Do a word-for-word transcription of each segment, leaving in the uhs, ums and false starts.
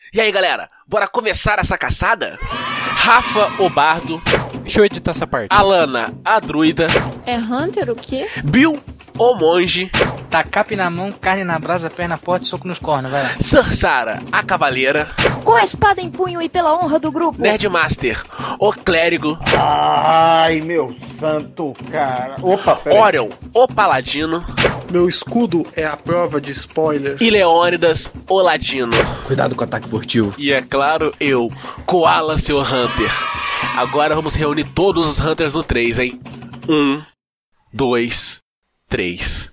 E aí, galera, bora começar essa caçada? Rafa, o bardo. Deixa eu editar essa parte. Alana, a druida. É Hunter o quê? Bill, o monge. Tacape na mão, carne na brasa, perna forte, soco nos cornos, vai lá. Sarsara, a cavaleira. Com a espada em punho e pela honra do grupo. Nerdmaster, o clérigo. Ai, meu santo, cara. Opa, peraí. Orion, o paladino. Meu escudo é a prova de spoiler. E Leônidas, o ladino. Cuidado com o ataque furtivo. E é claro, eu, Koala, seu Hunter. Agora vamos reunir todos os Hunters no três, hein? Um, dois, três.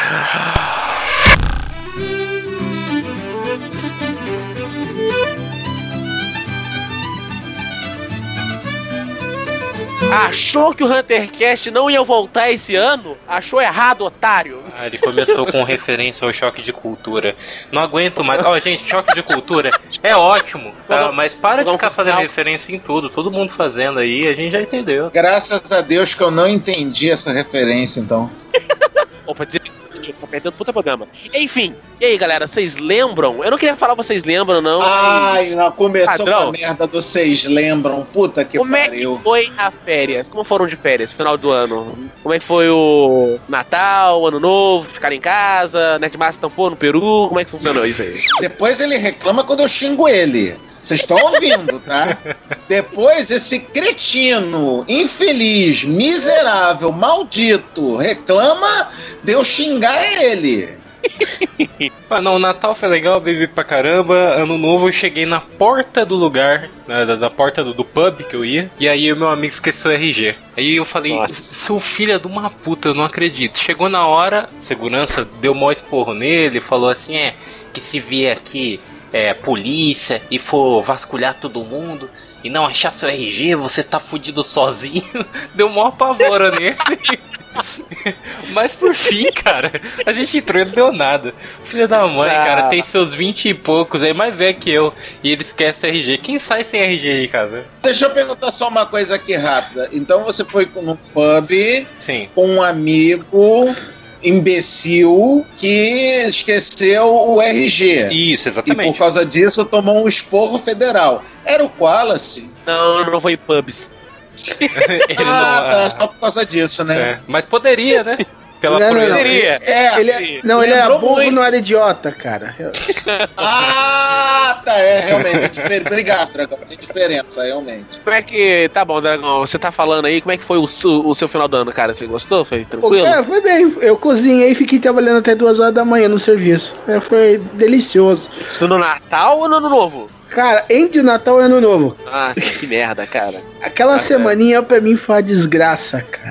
Achou que o HunterCast não ia voltar esse ano? Achou errado, otário. Ah, ele começou com referência ao choque de cultura. Não aguento mais. Ó, oh, gente, choque de cultura é ótimo, tá? Mas para de ficar fazendo referência em tudo. Todo mundo fazendo aí, a gente já entendeu. Graças a Deus que eu não entendi essa referência, então. Opa, tá perdendo puta programa. Enfim, e aí, galera, vocês lembram? Eu não queria falar vocês lembram, não. Ai, não, começou Padrão. com a merda do vocês lembram. Puta que Como pariu. é que foi a férias? Como foram de férias, final do ano? Como é que foi o Natal, Ano Novo, ficar em casa, Nerdmaster tampou no Peru? Como é que funcionou isso aí? Depois ele reclama quando eu xingo ele. Vocês estão ouvindo, tá? Depois esse cretino, infeliz, miserável, maldito, reclama de eu xingar ele. Ah, não, o Natal foi legal, bebi pra caramba. Ano novo eu cheguei na porta do lugar, né, da porta do, do pub que eu ia. E aí o meu amigo esqueceu o R G. Aí eu falei, Nossa. Seu filho de uma puta, eu não acredito. Chegou na hora, segurança deu mó esporro nele, falou assim, é, que se vier aqui é, polícia e for vasculhar todo mundo e não achar seu R G, você tá fudido sozinho. Deu mó apavoro nele. Mas por fim, cara, a gente entrou e não deu nada. Filho da mãe, ah. cara, tem seus vinte e poucos aí, mais velho que eu. E ele esquece R G. Quem sai sem R G aí, cara? Deixa eu perguntar só uma coisa aqui rápida. Então você foi num pub Sim. com um amigo imbecil que esqueceu o R G. Isso, exatamente. E por causa disso tomou um esporro federal. Era o Wallace? Não, eu não vou em pubs. Ele ah, não, tá, só por causa disso, né? É, mas poderia, né? Pela não, não, não. Poderia. É, ele é, não, ele é burro, muito. Não era idiota, cara. Ah, tá, é, realmente, é diferente. Obrigado, Dragão, tem diferença, realmente. Como é que, tá bom, Dragão, você tá falando aí, como é que foi o, su, o seu final do ano, cara? Você gostou? Foi tranquilo? É, foi bem, eu cozinhei e fiquei trabalhando até duas horas da manhã no serviço. É, foi delicioso. Isso no Natal ou no Ano Novo? Cara, entre o Natal e o Ano Novo. Nossa, que merda, cara. Aquela ah, semaninha pra mim foi uma desgraça, cara.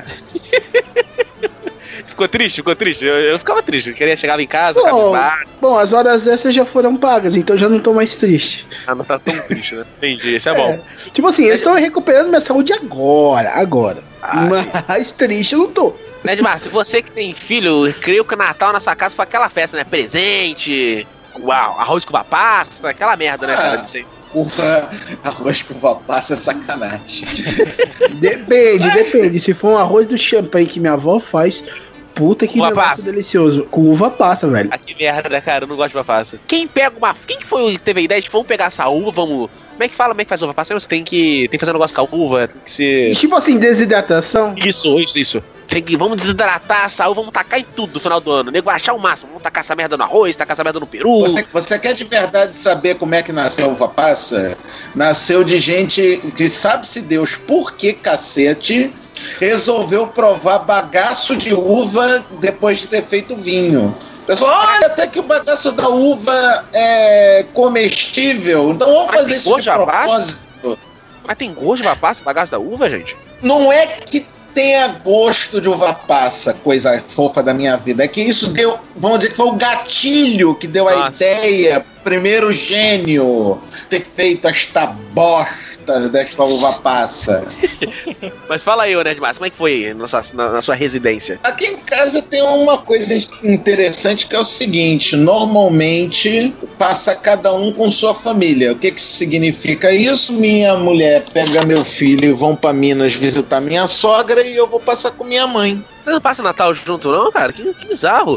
Ficou triste? Ficou triste? Eu, eu ficava triste, eu queria chegar em casa, bom, bom, as horas dessas já foram pagas, então já não tô mais triste. Ah, não tá tão triste, né? Entendi, isso é, é bom. Tipo assim, eles estão recuperando minha saúde agora, agora. Ai. Mas triste eu não tô. Nerdmaster, você que tem filho, creio que o Natal na sua casa foi aquela festa, né? Presente, uau, arroz com uva passa, aquela merda, né, ah. cara, disso aí. Porra, arroz com uva passa é sacanagem. Depende, depende. Se for um arroz do champanhe que minha avó faz, puta que negócio delicioso. Com uva passa, velho. Ah, que merda, cara, eu não gosto de uva passa. Quem pega uma... Quem que foi que teve a ideia de vamos pegar essa uva, vamos... Como é que fala, como é que faz uva passa? Você tem que, tem que fazer um negócio com a uva, tem que ser... Tipo assim, desidratação? Isso, isso, isso. Tem que, vamos desidratar essa uva, vamos tacar em tudo no final do ano. O nego vai achar o máximo. Vamos tacar essa merda no arroz, tacar essa merda no peru. Você, você quer de verdade saber como é que nasceu a uva passa? Nasceu de gente que sabe-se Deus por que cacete resolveu provar bagaço de uva depois de ter feito vinho. Pessoal, olha, até que o bagaço da uva é comestível. Então vamos Mas fazer isso de propósito. Mas tem gosto de uva passa, bagaço da uva, gente? Não é que tenha gosto de uva passa, coisa fofa da minha vida. É que isso deu, vamos dizer que foi o gatilho que deu Nossa. a ideia, primeiro gênio, ter feito esta bosta desta uva passa. Mas fala aí, Nerdmaster, como é que foi na sua, na, na sua residência? Aqui em casa tem uma coisa interessante que é o seguinte, normalmente passa cada um com sua família. O que que significa isso? Minha mulher pega meu filho e vão pra Minas visitar minha sogra e eu vou passar com minha mãe. Você não passa Natal junto não, cara? Que, que bizarro.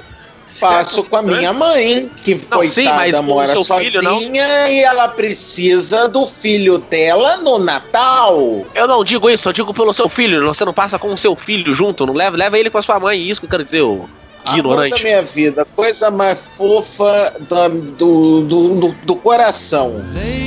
Passo com a minha mãe, que Não, coitada sim, mas com o mora seu sozinha filho, não? e ela precisa do filho dela no Natal. Eu não digo isso, eu digo pelo seu filho. Você não passa com o seu filho junto, não leva, leva ele com a sua mãe. Isso que eu quero dizer, ô ignorante. Amor da minha vida, coisa mais fofa da- do, do, do, do coração.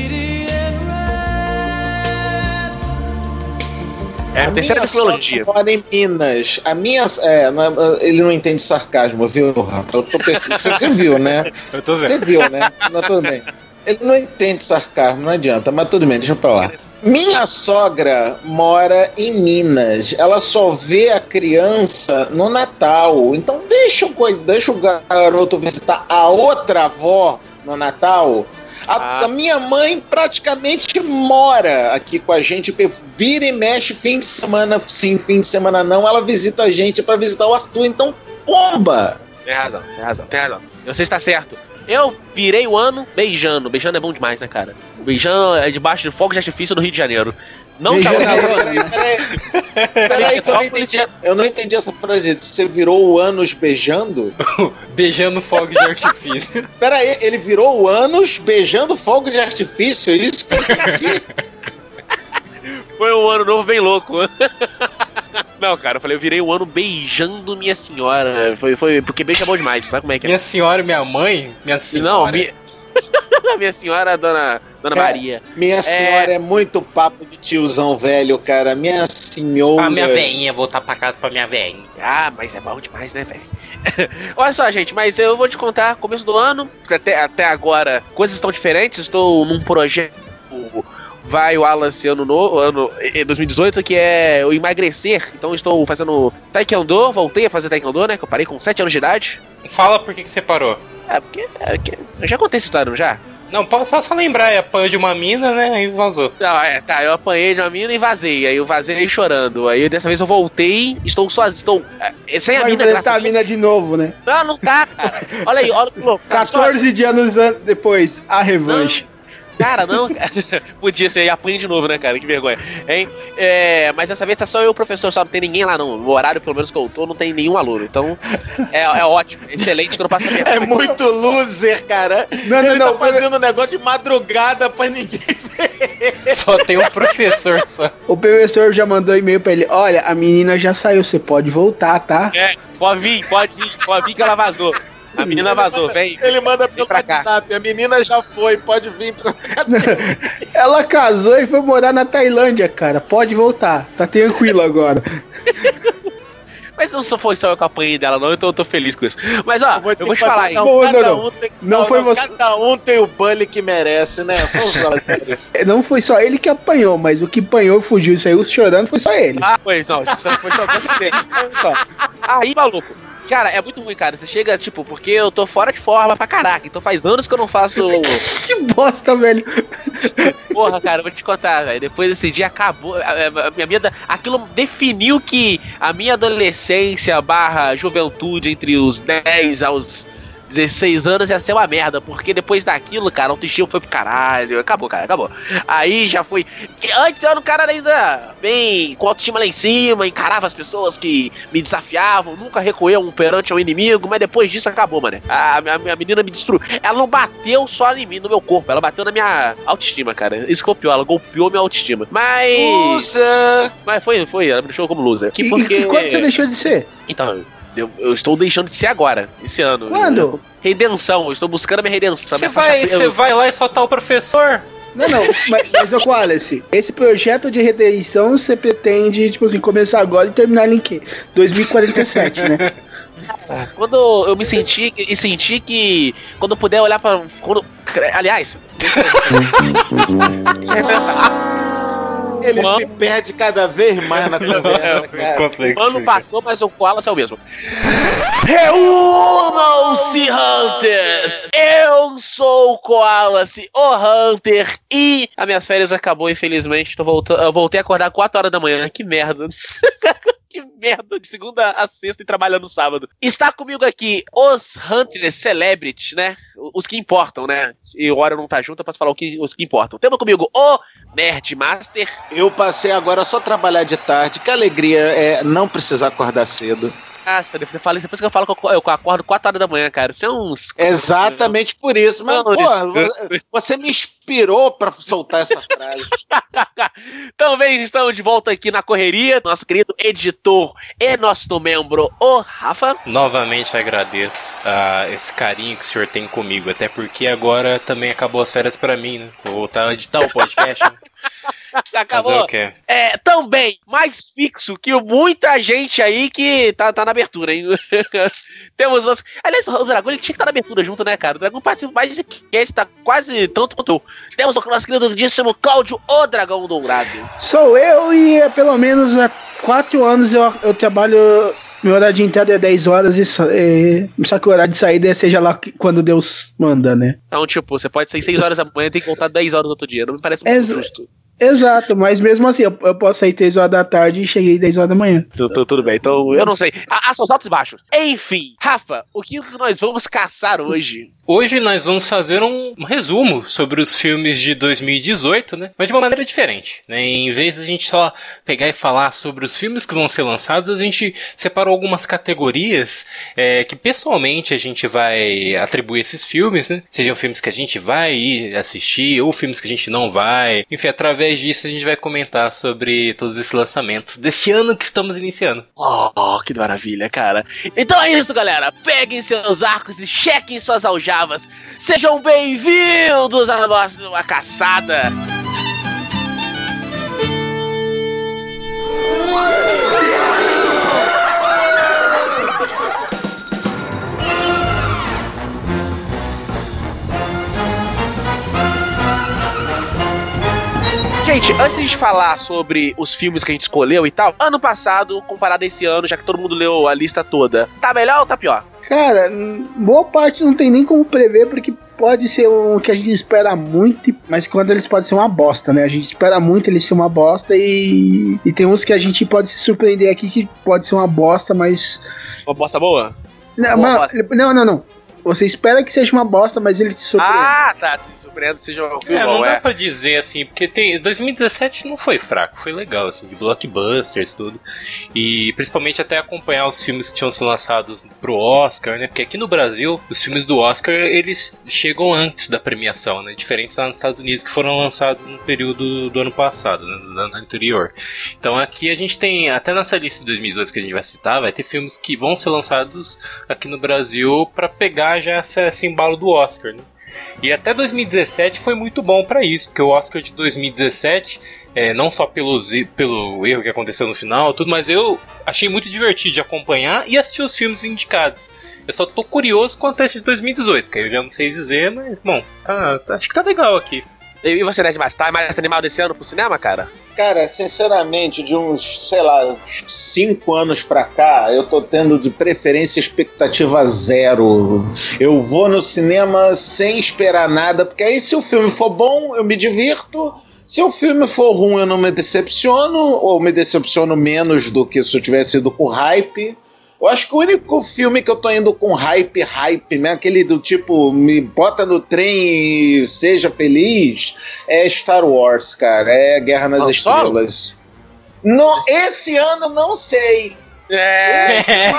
É a terceira minha tecnologia. sogra mora em Minas. A minha. É, não- ele não entende sarcasmo, viu, Rafa? Eu tô pensando. Você viu, né? Eu tô Você vendo. viu, né? Não, tudo bem. Ele não entende sarcasmo, não adianta, mas tudo bem, deixa pra lá. Minha sogra mora em Minas. Ela só vê a criança no Natal. Então deixa o, coi- deixa o garoto visitar a outra avó no Natal. A, Ah. a minha mãe praticamente mora aqui com a gente, porque vira e mexe, fim de semana sim, fim de semana não, ela visita a gente pra visitar o Arthur, então pomba! Tem razão, tem razão, tem razão. Você está certo. Eu virei o ano beijando. Beijando é bom demais, né, cara? O beijando é debaixo de fogo de artifício do Rio de Janeiro. Não Beijando tava é gravando. Peraí, peraí, peraí, peraí que eu não entendi, eu não entendi essa frase. Você virou o ânus beijando? Beijando fogo de artifício. Peraí, ele virou o ânus beijando fogo de artifício? É isso que eu entendi. Foi um ano novo bem louco. Não, cara, eu falei, eu virei o ano beijando minha senhora. Foi, foi porque beijo é bom demais, sabe como é que é? Minha senhora e minha mãe? Minha senhora. Não, minha... minha senhora, dona, dona É. Maria. Minha senhora é muito papo de tiozão velho, cara. Minha senhora. A minha veinha, voltar pra casa pra minha veinha. Ah, mas é bom demais, né, velho? Olha só, gente, mas eu vou te contar, começo do ano, até, até agora, coisas estão diferentes. Estou num projeto, vai o Wallace ano novo, ano eh, dois mil e dezoito, que é o emagrecer. Então estou fazendo taekwondo, voltei a fazer taekwondo, né, que eu parei com sete anos de idade. Fala por que que você parou. É, porque, é, que- eu já contei essa história, não já? Não, pode só, só lembrar, é apanhou de uma mina, né, e vazou. Não, é, tá, eu apanhei de uma mina e vazei. Aí eu vazei chorando. Aí dessa vez eu voltei, estou sozinho, estou é, sem a Vai mina, graças enfrentar a a Deus. mina de novo, né? Não, não tá, cara. Olha aí, olha que louco. Cara, só- quatorze de anos an- depois, a revanche. Cara, não. Podia ser, e apanha de novo, né, cara? Que vergonha. Hein? É, mas dessa vez tá só eu e o professor, só não tem ninguém lá, não. No horário, pelo menos que eu tô, não tem nenhum aluno. Então, é, é ótimo, excelente que eu não passo a minha É muito loser, cara. Não, não, Ele não, tá fazendo um negócio de madrugada pra ninguém ver. Só tem um professor só. O professor já mandou e-mail pra ele: olha, a menina já saiu, você pode voltar, tá? É, pode vir, pode vir, pode vir que ela vazou. A menina vazou, vem. Ele manda pelo pra cá. WhatsApp, a menina já foi, pode vir pra Ela casou e foi morar na Tailândia, cara. Pode voltar, tá tranquilo agora. Mas não só foi só eu que apanhei dela, não, então eu tô feliz com isso. Mas ó, eu ter vou te que falar, fazer- hein? Não, Não, cada não, não. um tem, Não foi você- Cada um tem o bully que merece, né? Vamos falar sério. Não foi só ele que apanhou, mas o que apanhou e fugiu e saiu chorando foi só ele. Ah, foi, não, isso foi só com certeza. Só. Aí, maluco. Cara, é muito ruim, cara. Você chega, tipo, porque eu tô fora de forma pra caraca. Então faz anos que eu não faço. Que bosta, velho. Porra, cara, eu vou te contar, velho. Depois desse dia acabou. A, a- a minha vida. Aquilo definiu que a minha adolescência barra juventude entre os dez aos dezesseis anos ia ser uma merda. Porque depois daquilo, cara, a autoestima foi pro caralho. Acabou, cara, acabou. Aí já foi. Antes eu era um cara ainda bem com autoestima lá em cima, encarava as pessoas que me desafiavam, nunca recuei um perante ao inimigo, mas depois disso acabou, mano. A, a, a menina me destruiu. Ela não bateu só em mim, no meu corpo, ela bateu na minha autoestima, cara. Isso que é o pior, ela golpeou minha autoestima. Mas. Loser! Mas foi, foi, ela me deixou como loser. Que E- porque. E quando você deixou de ser? Então, eu, eu estou deixando de ser agora, esse ano. Quando? Redenção, eu estou buscando a minha redenção. Você minha vai, faixa- você eu- vai lá e soltar o professor? Não, não, mas, mas ô Wallace, esse projeto de redenção você pretende, tipo assim, começar agora e terminar em quê? dois mil e quarenta e sete, né? Quando eu me senti e senti que quando eu puder olhar para quando, aliás, Ele Quando- se perde cada vez mais na conversa, cara. o ano passou, mas o Koala é o mesmo. Reúnam-se, Hunters! Eu sou o Koala-se, o Hunter, e as minhas férias acabou, infelizmente. Tô voltando, eu voltei a acordar quatro horas da manhã. Que merda. Que merda, de segunda a sexta e trabalhando no sábado. Está comigo aqui os Hunters Celebrities, né? Os que importam, né? E o Hora não tá junto, eu posso falar o que, os que importam. Temos comigo o Nerd Master. Eu passei agora a só trabalhar de tarde. Que alegria é não precisar acordar cedo. Nossa, você fala isso depois que eu falo que eu, eu acordo quatro horas da manhã, cara. Isso é uns. Exatamente por isso. Mas, pô, você me inspirou pra soltar essa frase. Também estamos de volta aqui na correria. Nosso querido editor e nosso membro, o Rafa. Novamente agradeço uh, esse carinho que o senhor tem comigo. Até porque agora também acabou as férias pra mim, né? Vou voltar a editar o podcast, né? Acabou. O quê? É, também, mais fixo que muita gente aí que tá, tá na abertura, hein? Temos nosso... Aliás, o Dragão ele tinha que estar na abertura junto, né, cara? O Dragão participa mais de que tá quase tanto quanto eu. Temos o nosso queridíssimo Cláudio, o Dragão Dourado. Sou eu e é, pelo menos há quatro anos eu, eu trabalho. Meu horário de entrada é dez horas, e só, é, só que o horário de saída é seja lá quando Deus manda, né? Então, tipo, você pode sair seis horas da manhã e tem que voltar dez horas no outro dia. Não me parece muito Exa- justo. Exato, mas mesmo assim, eu, eu posso sair três horas da tarde e cheguei dez horas da manhã. Tudo, tudo bem, então eu não sei. Há seus altos e baixos. Enfim, Rafa, o que nós vamos caçar hoje? Hoje nós vamos fazer um, um resumo sobre os filmes de dois mil e dezoito, né? Mas de uma maneira diferente, né? Em vez de a gente só pegar e falar sobre os filmes que vão ser lançados, a gente separou algumas categorias é, que pessoalmente a gente vai atribuir esses filmes, né? Sejam filmes que a gente vai ir assistir ou filmes que a gente não vai. Enfim, através disso a gente vai comentar sobre todos esses lançamentos deste ano que estamos iniciando. Oh, que maravilha, cara. Então é isso, galera. Peguem seus arcos e chequem suas aljavas. Sejam bem-vindos à nossa caçada. Gente, antes de a gente falar sobre os filmes que a gente escolheu e tal, ano passado, comparado a esse ano, já que todo mundo leu a lista toda, tá melhor ou tá pior? Cara, boa parte não tem nem como prever, porque pode ser um que a gente espera muito, mas quando eles podem ser uma bosta, né? A gente espera muito eles ser uma bosta e, e tem uns que a gente pode se surpreender aqui que pode ser uma bosta, mas... Uma bosta boa? Não, boa mas, bosta. não, não, não. Você espera que seja uma bosta, mas ele se surpreende. Ah, tá. Se surpreende, seja um filme É, bom, não dá é. pra dizer assim, porque tem, dois mil e dezessete não foi fraco, foi legal, assim, de blockbusters, tudo. E principalmente até acompanhar os filmes que tinham sido lançados pro Oscar, né? Porque aqui no Brasil, os filmes do Oscar, eles chegam antes da premiação, né? Diferente lá nos Estados Unidos, que foram lançados no período do ano passado, né? Do ano anterior. Então aqui a gente tem, até nessa lista de dois mil e dezoito que a gente vai citar, vai ter filmes que vão ser lançados aqui no Brasil pra pegar já esse embalo do Oscar, né? E até dois mil e dezessete foi muito bom pra isso, porque o Oscar de dois mil e dezessete, é, não só pelos, pelo erro que aconteceu no final, tudo, mas eu achei muito divertido de acompanhar e assistir os filmes indicados. Eu só tô curioso quanto a esse de dois mil e dezoito, que eu já não sei dizer, mas bom, tá, tá, acho que tá legal aqui. E você, Ned, mais tá mais animado esse ano pro cinema, cara? Cara, sinceramente, de uns, sei lá, uns cinco anos pra cá, eu tô tendo de preferência expectativa zero. Eu vou no cinema sem esperar nada, porque aí se o filme for bom, eu me divirto. Se o filme for ruim, eu não me decepciono, ou me decepciono menos do que se eu tivesse ido com hype. Eu acho que o único filme que eu tô indo com hype, hype, né? Aquele do tipo, me bota no trem e seja feliz, é Star Wars, cara. É Guerra nas Não, Estrelas. No, esse ano não sei. É,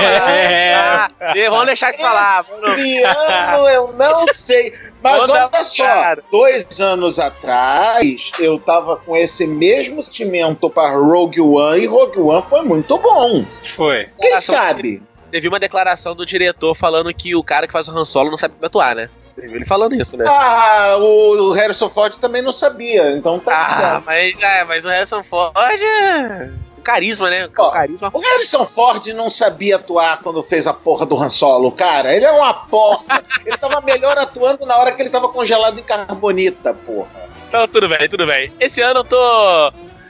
é. Ah, vamos deixar de falar. Esse ano eu não sei. Mas Toda olha só, cara. dois anos atrás eu tava com esse mesmo sentimento para Rogue One e Rogue One foi muito bom. Foi. Quem Declaração- sabe? Teve uma declaração do diretor falando que o cara que faz o Han Solo não sabe atuar, né? Ele falando isso, né? Ah, o Harrison Ford também não sabia, então tá Ah, ligado. mas, é, mas o Harrison Ford é... carisma, né? Ó, Carisma. O Harrison Ford não sabia atuar quando fez a porra do Han Solo, cara. Ele é uma porra. Ele tava melhor atuando na hora que ele tava congelado em carbonita, porra. Então, tudo bem, tudo bem. Esse ano eu tô...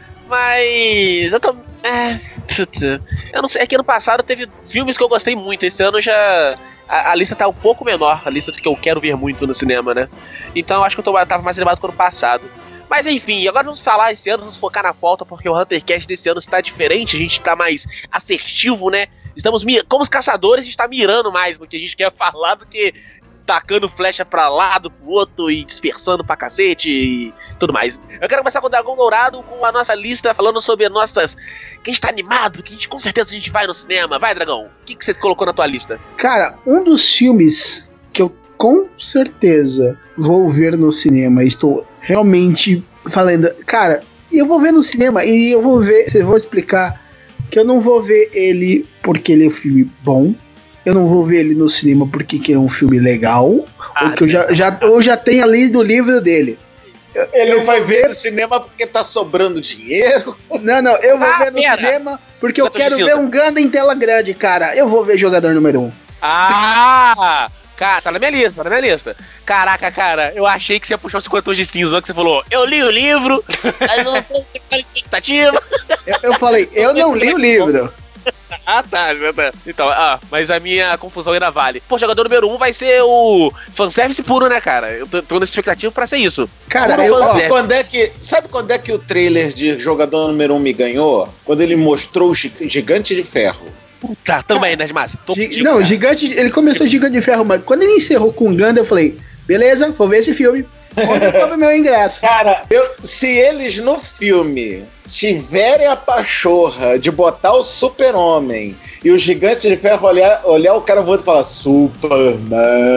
Mas... Eu tô... É... putz, eu não sei, é que ano passado teve filmes que eu gostei muito. Esse ano já... A, a lista tá um pouco menor, a lista do que eu quero ver muito no cinema, né? Então eu acho que eu tô, tava mais animado que ano passado. Mas enfim, agora vamos falar esse ano, vamos focar na pauta, porque o HunterCast desse ano está diferente, a gente tá mais assertivo, né? Estamos, como os caçadores, a gente tá mirando mais no que a gente quer falar do que tacando flecha pra lado, pro outro e dispersando pra cacete e tudo mais. Eu quero começar com o Dragão Dourado, com a nossa lista falando sobre nossas... Que a gente tá animado, que a gente com certeza a gente vai no cinema. Vai, Dragão, o que, que você colocou na tua lista? Cara, um dos filmes que eu com certeza vou ver no cinema, estou realmente falando... Cara, eu vou ver no cinema e eu vou ver... Eu vou explicar que eu não vou ver ele porque ele é um filme bom. Eu não vou ver ele no cinema porque que é um filme legal, ah, ou que eu já, já, ou já tenha lido o livro dele. Eu, ele eu vai ver no cinema porque tá sobrando dinheiro. Não, não, eu vou ah, ver no pera. cinema porque eu, eu quero ver um Gundam em tela grande, cara. Eu vou ver Jogador Número um. Ah! Cara, tá na minha lista, tá na minha lista. Caraca, cara, eu achei que você ia puxar os cinquenta tons de cinza, que você falou, eu li o livro, mas eu não tô com aquela expectativa. Eu, eu falei, eu não li o livro. Ah, tá, tá. Então, ah, mas a minha confusão ainda vale. Pô, jogador número um vai ser o fanservice puro, né, cara? Eu tô, tô nessa expectativa pra ser isso. Cara, eu, eu, ó, quando é que, sabe quando é que o trailer de jogador número um me ganhou? Quando ele mostrou o Gigante de Ferro. Puta, também, né, Márcio? Gi- Não, cara. Gigante, ele começou Gigante de Ferro, mas quando ele encerrou com o Gundam, eu falei, beleza, vou ver esse filme. Onde eu tava meu ingresso? Cara, eu, se eles no filme tiverem a pachorra de botar o Super-Homem e o Gigante de Ferro olhar, olhar o cara voando e falar Superman.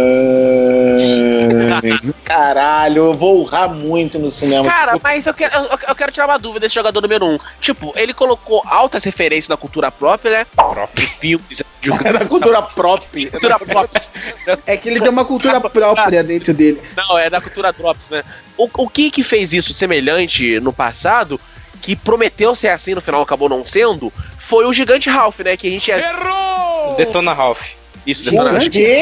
Caralho, eu vou urrar muito no cinema. Cara, Super... mas eu quero, eu, eu quero tirar uma dúvida desse jogador número um. Tipo, ele colocou altas referências da cultura própria, né? Própria. Filmes. De... da cultura própria. Cultura própria. É que ele tem uma cultura própria dentro dele. Não, é da cultura Drops, né? O, o que que fez isso semelhante no passado, que prometeu ser assim, no final acabou não sendo, foi o Gigante Ralph, né? Que a gente... Errou! Detona Ralph. Isso, Detona Ralph. O quê?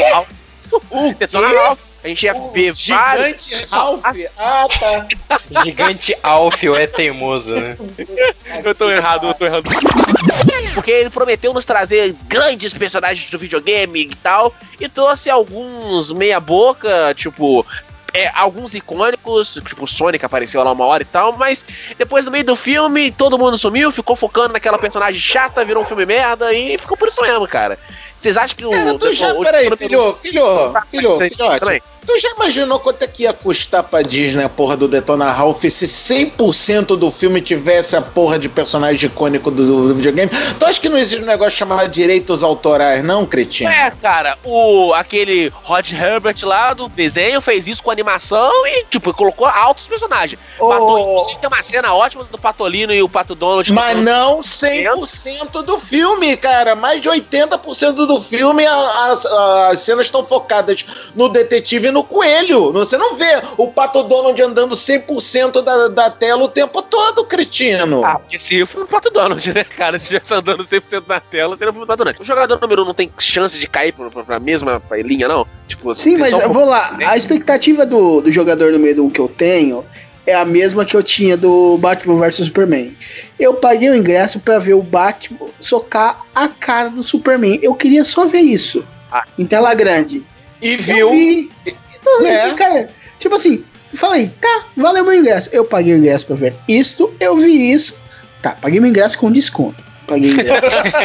O Detona Ralph. A gente ia o ver Gigante vários... Ralph? Ah, tá. Gigante Alfio é teimoso, né? Eu tô errado, eu tô errado. Porque ele prometeu nos trazer grandes personagens do videogame e tal, e trouxe alguns meia boca, tipo... É, alguns icônicos, tipo o Sonic apareceu lá uma hora e tal, mas depois no meio do filme todo mundo sumiu, ficou focando naquela personagem chata, virou um filme merda e ficou por isso mesmo, cara. Vocês acham que o... Cara, tu já, o, peraí, o, filho, filho, tá, filho, filho, filhote, tu já imaginou quanto é que ia custar pra Disney a porra do Detona Ralph se cem por cento do filme tivesse a porra de personagem icônico do, do videogame? Tu acha que não existe um negócio chamado direitos autorais, não, cretino? É, cara, o, aquele Rod Herbert lá do desenho fez isso com animação e, tipo, colocou altos personagens. Oh. Pato, inclusive tem uma cena ótima do Patolino e o Pato Donald. Mas não cem por cento do filme, cara. Mais de oitenta por cento do filme a, a, as cenas estão focadas no detetive e no coelho. Você não vê o Pato Donald andando cem por cento da, da tela o tempo todo, cretino. Ah, porque se eu fui o Pato Donald, né, cara? Se estivesse andando cem por cento da tela, seria o Pato Donald. O jogador número um não tem chance de cair pra, pra, pra mesma linha, não? Tipo, sim, mas um eu vou lá. A expectativa do, do jogador número um que eu tenho é a mesma que eu tinha do Batman versus Superman. Eu paguei o ingresso pra ver o Batman socar a cara do Superman. Eu queria só ver isso. Ah. Em tela grande. E viu? Vi. Então, é. Cara, tipo assim, falei, tá, valeu meu ingresso. Eu paguei o ingresso pra ver isso, eu vi isso. Tá, paguei meu ingresso com desconto. Paguei o ingresso.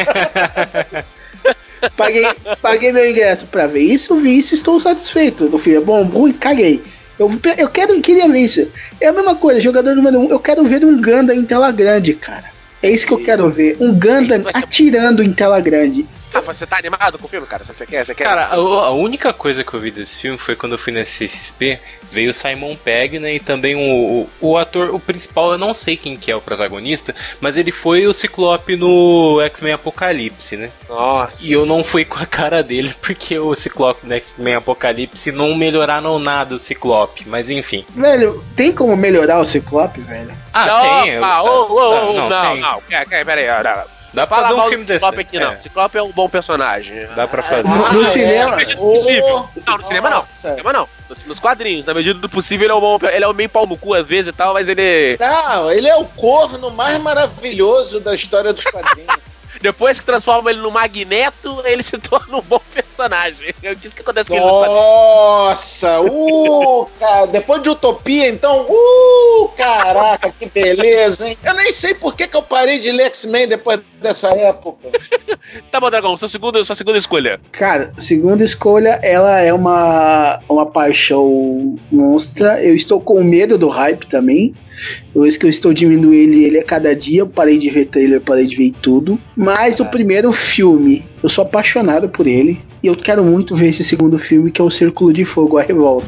paguei, paguei meu ingresso pra ver isso, vi isso, estou satisfeito. Do filme é bom, ruim, caguei. Eu, eu quero, queria ver isso. É a mesma coisa, jogador número um, eu quero ver um Gundam em tela grande, cara. É isso que eu quero ver. Um Gundam atirando em tela grande. Ah, você tá animado com o filme, cara? Você quer? Você quer? Cara, a, a única coisa que eu vi desse filme foi quando eu fui na C X P, veio o Simon Pegg, né, e também o, o, o ator, o principal, eu não sei quem que é o protagonista, mas ele foi o Ciclope no X-Men Apocalipse, né? Nossa. E eu não fui com a cara dele, porque o Ciclope no X-Men Apocalipse não melhoraram nada o Ciclope, mas enfim. Velho, tem como melhorar o Ciclope, velho? Ah, não, tem. Ah, eu, ô, ô, ô, não, não, tem. não, não, peraí, não. Dá pra Fala fazer um mal filme do desse. Ciclope aqui, não. É. Ciclope é um bom personagem. Dá pra fazer. No, no Ah, cinema. é. Na medida do possível. Oh, não, no cinema não. No nossa. cinema não. Nos, nos quadrinhos, na medida do possível, ele é um bom. Ele é um meio pau no cu às vezes e tal, mas ele. Não, ele é o corno mais maravilhoso da história dos quadrinhos. Depois que transforma ele no Magneto, ele se torna um bom personagem. personagem. É isso que acontece com ele. Nossa, uh, cara, depois de Utopia, então, uh, caraca, que beleza, hein? Eu nem sei por que, que eu parei de ler X-Men depois dessa época. Tá bom, Dragão, sua segunda, sua segunda escolha. Cara, segunda escolha, ela é uma, uma paixão monstra. Eu estou com medo do hype também. Eu acho que eu estou diminuindo ele, ele a cada dia. Eu parei de ver trailer, parei de ver tudo. Mas o primeiro filme, eu sou apaixonado por ele. E eu quero muito ver esse segundo filme, que é o Círculo de Fogo, A Revolta.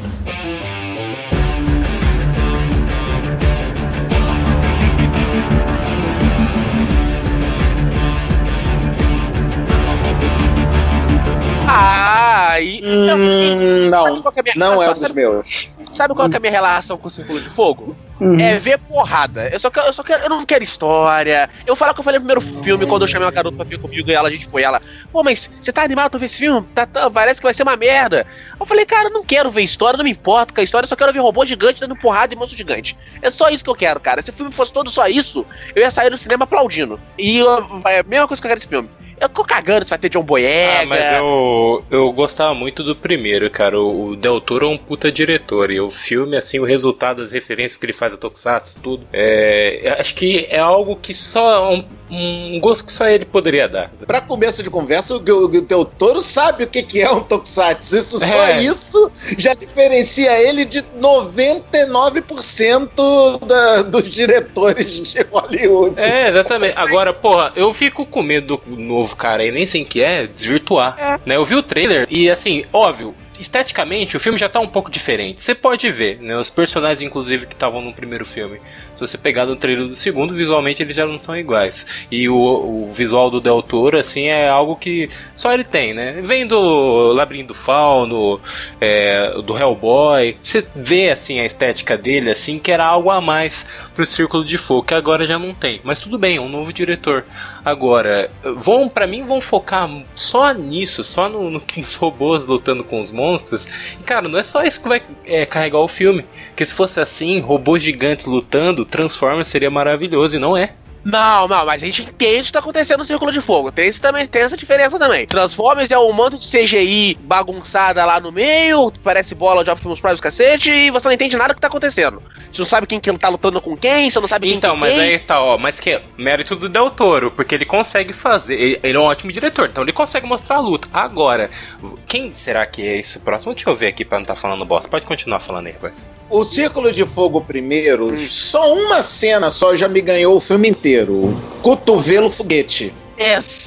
Ah, e... Hum, não, qual que é a minha não é relação? um dos Sabe- meus. Sabe qual que é a minha relação com o Círculo de Fogo? Uhum. É ver porrada. Eu só quero, eu só quero, eu não quero história. Eu falo que eu falei no primeiro filme, quando eu chamei uma garota pra vir comigo e ela, a gente foi, ela, pô, mas você tá animado pra ver esse filme? Tá, tá, parece que vai ser uma merda. Eu falei, cara, eu não quero ver história, não me importa com a história, eu só quero ver robô gigante dando porrada e monstro gigante. É só isso que eu quero, cara. Se o filme fosse todo só isso, eu ia sair do cinema aplaudindo. E eu, é a mesma coisa que eu quero desse filme. Eu tô cagando se vai ter John Boyega. Ah, mas eu, eu gostava muito do primeiro, cara. O, o Del Toro é um puta diretor. E o filme, assim, o resultado, as referências que ele faz a Tokusatsu, tudo. É, acho que é algo que só. Um, um gosto que só ele poderia dar. Pra começo de conversa, o, o Del Toro sabe o que, que é um Tokusatsu. Isso, só É. isso já diferencia ele de noventa e nove por cento da, dos diretores de Hollywood. É, exatamente. Agora, porra, eu fico com medo do novo cara aí, nem sei o que é, desvirtuar. É. Né? Eu vi o trailer e, assim, óbvio, esteticamente o filme já tá um pouco diferente. Você pode ver, né? Os personagens, inclusive, que estavam no primeiro filme. Se você pegar no trailer do segundo, visualmente eles já não são iguais. E o, o visual do Del Toro, assim, é algo que só ele tem, né? Vem do Labirinto do Fauno, é, do Hellboy. Você vê, assim, a estética dele, assim, que era algo a mais pro Círculo de Fogo, que agora já não tem. Mas tudo bem, é um novo diretor. Agora, vão, pra mim, vão focar só nisso, só no, no, nos robôs lutando com os monstros. E, cara, não é só isso que vai é, carregar o filme. Porque se fosse assim, robôs gigantes lutando, Transformers seria maravilhoso, e não é. Não, não, mas a gente entende o que tá acontecendo no Círculo de Fogo. Tem, esse também, tem essa diferença também. Transformers é um monte de C G I bagunçada lá no meio, parece bola de Optimus Prime, cacete, e você não entende nada do que tá acontecendo. Você não sabe quem que tá lutando com quem, você não sabe quem Então, que é mas quem. aí tá, ó, mas que é mérito do Del Toro, porque ele consegue fazer, ele, ele é um ótimo diretor, então ele consegue mostrar a luta. Agora, quem será que é esse próximo? Deixa eu ver aqui pra não tá falando bosta. Pode continuar falando aí, rapaz. O Círculo de Fogo primeiro, hum. só uma cena só já me ganhou o filme inteiro. Cotovelo foguete. Isso.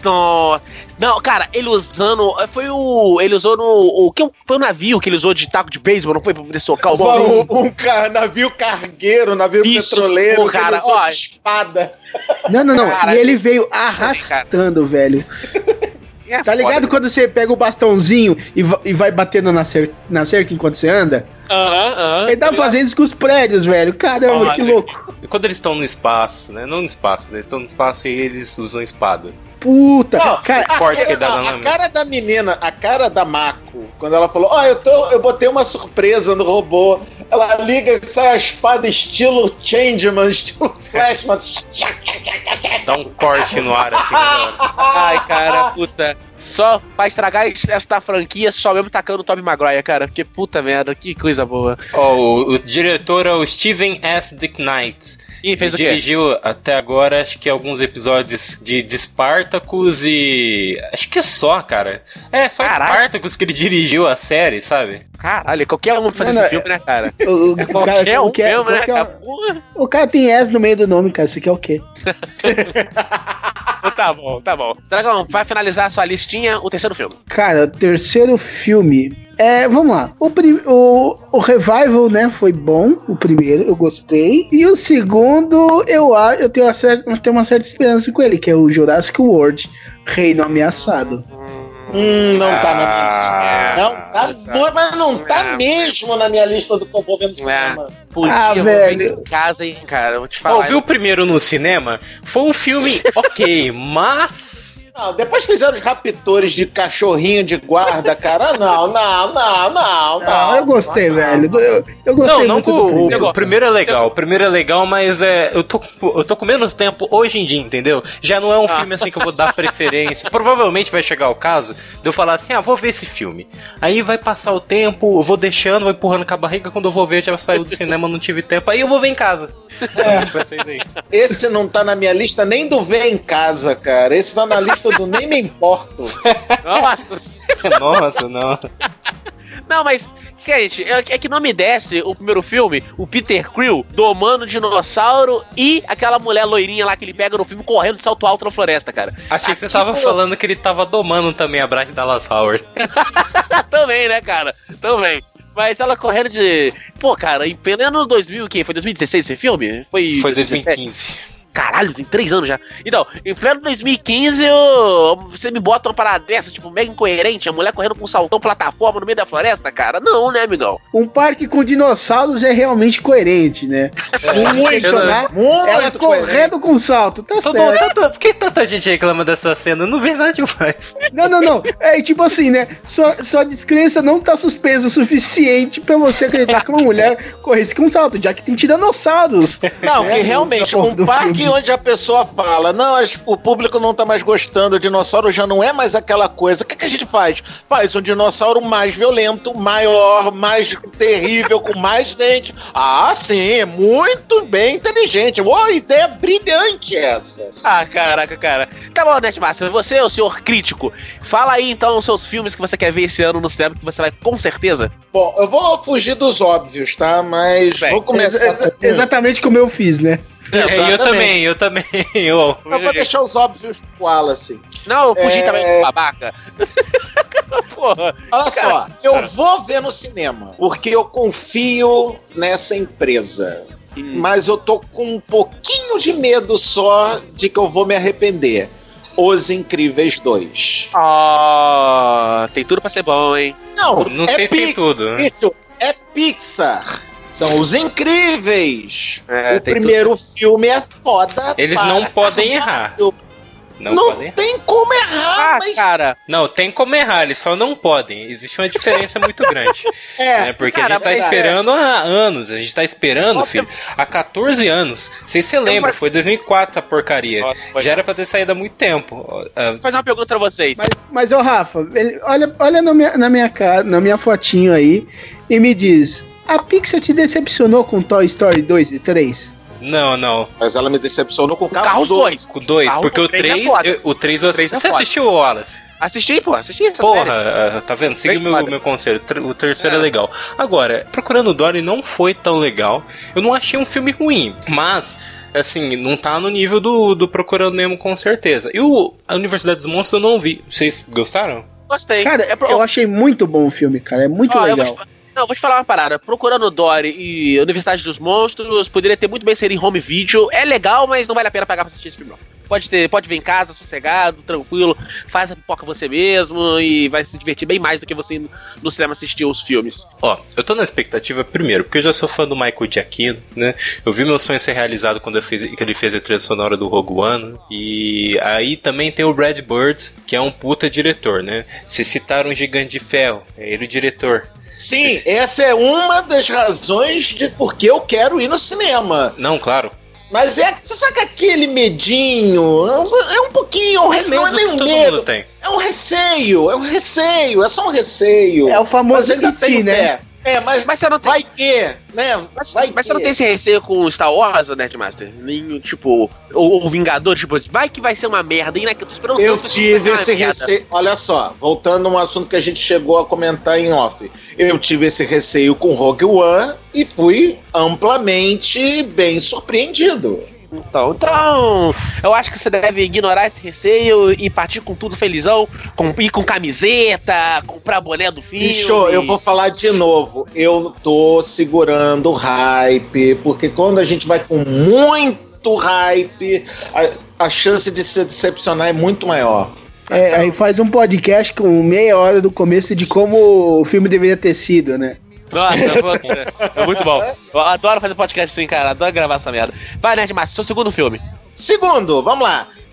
Não, cara, ele usando. Foi o. Ele usou no. O que foi o navio que ele usou de taco de beisebol, não foi pra poder socar o Um, um car, navio cargueiro, navio Isso, petroleiro, pô, cara, que ele usou ó, de espada. Não, não, não. Cara, e ele veio arrastando, velho. É Tá ligado foda, quando você pega o bastãozinho e, va- e vai batendo na, cer- na cerca enquanto você anda? Aham, aham. Ele tá fazendo isso com os prédios, velho. Caramba, Ah, que gente. louco. E quando eles estão no espaço, né? Não no espaço, né? Eles estão no espaço e eles usam espada. Puta, Não, cara. a, forte que a, dá a, na a cara da menina, a cara da Mako, quando ela falou, ó, oh, eu, tô, eu botei uma surpresa no robô, ela liga e sai a espada estilo Changeman, estilo Flashman. Dá um corte no ar assim. Né? Ai, cara, puta. Só pra estragar esta franquia, só mesmo tacando o Tobey Maguire, cara. Porque puta merda, que coisa boa. Ó, o, o diretor é o Steven S. Dick Knight. E fez o quê? Dirigiu até agora, acho que alguns episódios de, de Spartacus e... Acho que só, cara. É, só Caraca. Spartacus que ele dirigiu a série, sabe? Caralho, qualquer um fazer Não, esse não, filme, né, cara? O, o, É cara, qualquer um o, que é- mesmo, né, qualquer- cara? Porra. o cara tem S no meio do nome, cara. Isso aqui é o quê? Tá bom, tá bom. Dragão, vai finalizar a sua listinha, o terceiro filme. Cara, o terceiro filme. É, vamos lá. O, prim, o, o Revival, né, foi bom. O primeiro, eu gostei. E o segundo, eu acho, eu tenho uma certa, eu tenho uma certa esperança com ele, que é o Jurassic World, Reino Ameaçado. Hum, não tá na minha lista. Ah, Não tá, tá. mas não tá Ah, mesmo na minha lista do que eu vou ver no cinema. Podia Ah, eu velho. vou ver isso em casa, hein, cara. Eu vou te falar. Ó, viu o primeiro no cinema? Foi um filme ok, mas... Não, depois fizeram os raptores de cachorrinho de guarda, cara. Não, não, não, não, não. Ah, eu gostei, não, velho. Eu, eu gostei Não, não muito com, do o, primeiro. o primeiro é legal, o primeiro é legal, mas é, eu, tô, eu tô com menos tempo hoje em dia, entendeu? Já não é um Ah. filme assim que eu vou dar preferência. Provavelmente vai chegar o caso de eu falar assim, ah, vou ver esse filme. Aí vai passar o tempo, eu vou deixando, vou empurrando com a barriga, quando eu vou ver já saiu do cinema, não tive tempo, aí eu vou ver em casa. É. Vai ser isso aí. Esse não tá na minha lista nem do ver em casa, cara. Esse tá na lista do nem me importo. Nossa. Nossa, não. Não, mas, gente, é, é que não me desce o primeiro filme, o Peter Quill domando o dinossauro e aquela mulher loirinha lá que ele pega no filme correndo de salto alto na floresta, cara. Achei que você Aquilo- tava falando que ele tava domando também a Bryce Dallas Howard. Também, né, cara? Também. Mas ela correndo de... Pô, cara, em pleno dois mil, o quê? Foi dois mil e dezesseis esse filme? Foi, Foi dois mil e dezessete? quinze. Caralho, tem três anos já. Então, em pleno dois mil e quinze, eu... você me bota uma parada dessa, tipo, mega incoerente, a mulher correndo com um saltão plataforma no meio da floresta, cara? Não, né, amigão? Um parque com dinossauros é realmente coerente, né? Muito, né? muito Ela correndo com salto, tá Todo, certo. tanto, por que tanta gente reclama dessa cena? Eu não vejo nada demais. Não, não, não. É tipo assim, né? Sua, sua descrença não tá suspensa o suficiente pra você acreditar que uma mulher corresse com salto, já que tem tiranossauros. Não, É, que realmente, da porra um do parque filme. onde a pessoa fala, não, as- o público não tá mais gostando, o dinossauro já não é mais aquela coisa. O que, que a gente faz? Faz um dinossauro mais violento, maior, mais terrível, com mais dente. Ah, sim, muito bem inteligente. Uma ideia brilhante essa. Ah, caraca, cara. Tá bom, Netmaster, você é o senhor crítico. Fala aí, então, os seus filmes que você quer ver esse ano no cinema, que você vai com certeza. Bom, eu vou fugir dos óbvios, tá? Mas Bem, vou começar Ex- ex- com... exatamente como eu fiz, né? É, eu Exatamente. também, eu também. Eu, Eu vou deixar os óbvios pro Wallace. Não, eu fugi É. também do babaca. Porra. Olha só, eu vou ver no cinema, porque eu confio nessa empresa. Mas eu tô com um pouquinho de medo só de que eu vou me arrepender. Os Incríveis dois. Ah, tem tudo pra ser bom, hein? Não, não é sei se tem Pix- tudo, né? Isso, é Pixar. São os Incríveis. É, o tem primeiro filme é foda. Eles para não podem errar. caralho. Não, Não, podem. tem como errar, Ah, mas cara. Não, tem como errar, eles só não podem. Existe uma diferença muito grande. é. Né? Porque cara, a gente tá mas é. esperando há anos. A gente tá esperando, Óbvio. filho, há catorze anos. Não sei se você lembra, foi dois mil e quatro essa porcaria. Nossa, foi- Já era pra ter saído há muito tempo. Ah, Vou fazer uma pergunta pra vocês. Mas, mas ô Rafa, ele- olha, olha na, minha, na minha cara, na minha fotinho aí e me diz: a Pixar te decepcionou com Toy Story dois e três? não, não. Mas ela me decepcionou com o Carro Carros dois. dois. Com dois, Carro porque o três é três. foda. eu- o três eu três é Você foda. assistiu o Wallace? Assisti, pô, assisti essas Porra, séries. ah, tá vendo? Segui Bem meu, foda. meu conselho. Tr- O terceiro é. É. legal. Agora, Procurando Dory não foi tão legal. Eu não achei um filme ruim, mas, assim, não tá no nível do, do Procurando Nemo com certeza. E o A Universidade dos Monstros eu não vi. Vocês gostaram? Gostei. Cara, é pro... eu achei muito bom o filme, cara. É muito Ó, eu vou legal. te... Não, eu vou te falar uma parada. Procurando Dory e Universidade dos Monstros, poderia ter muito bem ser em home video. É legal, mas não vale a pena pagar pra assistir esse filme, não. Pode ter, pode ver em casa, sossegado, tranquilo, faz a pipoca você mesmo e vai se divertir bem mais do que você ir no cinema assistir os filmes. Ó, eu tô na expectativa, primeiro, porque eu já sou fã do Michael Giacchino, né? Eu vi meu sonho ser realizado quando eu fiz, que ele fez a trilha sonora do Rogue One. E aí também tem o Brad Bird, que é um puta diretor, né? Vocês citaram o Gigante de Ferro, é ele o diretor. Sim, essa é uma das razões de porque eu quero ir no cinema. Não, claro. Mas é, você sabe que aquele medinho, é um pouquinho, não é nem um Todo medo, mundo tem. é um receio, é um receio, é só um receio. É o famoso Mas ainda que tenho sim, né? fé. É, mas, Mas você não tem, vai ter, né? mas, vai mas você não ter. tem esse receio com Star Wars, Nerdmaster? Nem, tipo, o, o Vingador, tipo, vai que vai ser uma merda, e né, que eu tô esperando Eu tanto que tive vai ser uma esse merda. receio. Olha só, voltando a um assunto que a gente chegou a comentar em off. Eu tive esse receio com Rogue One e fui amplamente bem surpreendido. Então, então, eu acho que você deve ignorar esse receio e partir com tudo felizão, com, ir com camiseta, comprar boné do filme. Bicho, eu vou falar de novo. Eu tô segurando o hype, porque quando a gente vai com muito hype, a, a chance de se decepcionar é muito maior. É, aí faz um podcast com meia hora do começo de como o filme deveria ter sido, né? Nossa, eu vou- é muito bom. Eu adoro fazer podcast assim, cara. Adoro gravar essa merda. Vai, Nerdmaster, seu segundo filme. Segundo, vamos lá.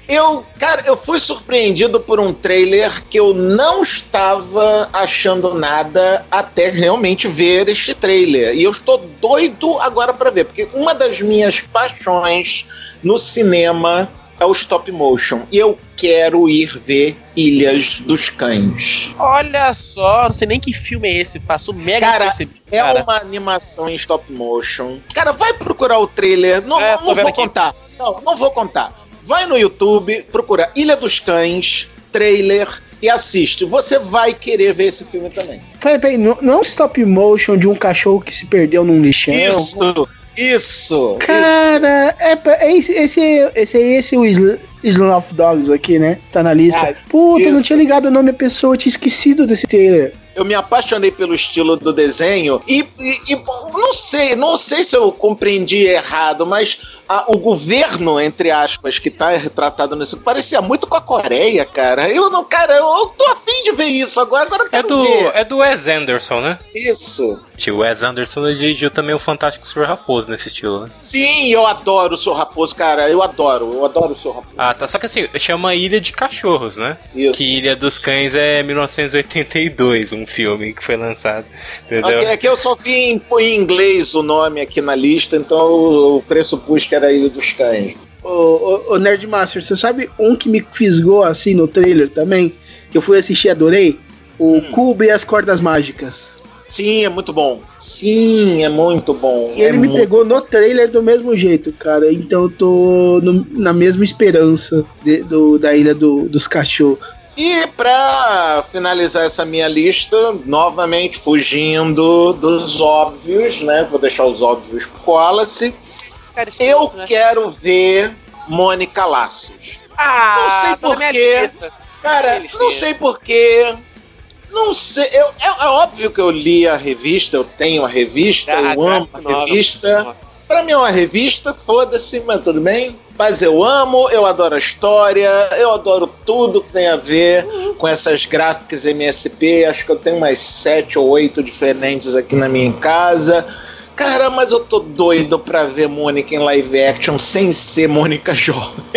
Eu, cara, eu fui surpreendido por um trailer que eu não estava achando nada até realmente ver este trailer. E eu estou doido agora para ver, porque uma das minhas paixões no cinema é o stop motion. E eu quero ir ver Ilhas dos Cães. Olha só, não sei nem que filme é esse, passou mega Cara, despercebido, é cara. uma animação em stop motion. Cara, vai procurar o trailer. Não, É, não tô vendo vou aqui. contar. Não, não vou contar. Vai no YouTube, procura Ilha dos Cães, trailer e assiste. Você vai querer ver esse filme também. Peraí, peraí, não, não é um stop motion de um cachorro que se perdeu num lixão? Isso, isso. Cara, é, é esse, esse, esse aí, esse é o Isla, Island of Dogs aqui, né? Tá na lista. Ah, Puta, eu não isso. tinha ligado o nome da pessoa, eu tinha esquecido desse trailer. Eu me apaixonei pelo estilo do desenho e, e, e não sei, não sei se eu compreendi errado, mas a, o governo, entre aspas, que tá retratado nesse, parecia muito com a Coreia, cara. Eu não, cara, eu, eu tô afim de ver isso agora, agora eu É quero do, ver. é do Wes Anderson, né? Isso. O Wes Anderson dirigiu também o Fantástico senhor Raposo nesse estilo, né? Sim, eu adoro o senhor Raposo, cara. Eu adoro, eu adoro o senhor Raposo. Ah, tá. Só que assim, chama Ilha de Cachorros, né? Isso. Que Ilha dos Cães é mil novecentos e oitenta e dois, um filme que foi lançado. Entendeu? Aqui, aqui eu só vi em, em inglês o nome aqui na lista, então eu pressupus que era Ilha dos Cães. Ô, ô, ô Nerdmaster, você sabe um que me fisgou assim no trailer também? Que eu fui assistir e adorei? O Hum. Cubo e as Cordas Mágicas. Sim, é muito bom. Sim, é muito bom. E ele é me muito... pegou no trailer do mesmo jeito, cara. Então eu tô no- na mesma esperança de- do, da Ilha do- dos Cachorros. E pra finalizar essa minha lista, novamente fugindo dos óbvios, né? Vou deixar os óbvios pro Wallace. Cara, isso Eu né? quero ver Mônica Laços. Ah, não sei tá na minha porquê. lista. Cara, Eles não têm. sei porquê. Não sei. Eu, é, é óbvio que eu li a revista, eu tenho a revista, Ah, eu amo a graphic novel. revista. Pra mim é uma revista, foda-se, mas tudo bem. Mas eu amo, eu adoro a história, eu adoro tudo que tem a ver com essas gráficas M S P. Acho que eu tenho umas sete ou oito diferentes aqui na minha casa. Cara, mas eu tô doido pra ver Mônica em live action sem ser Mônica jovem.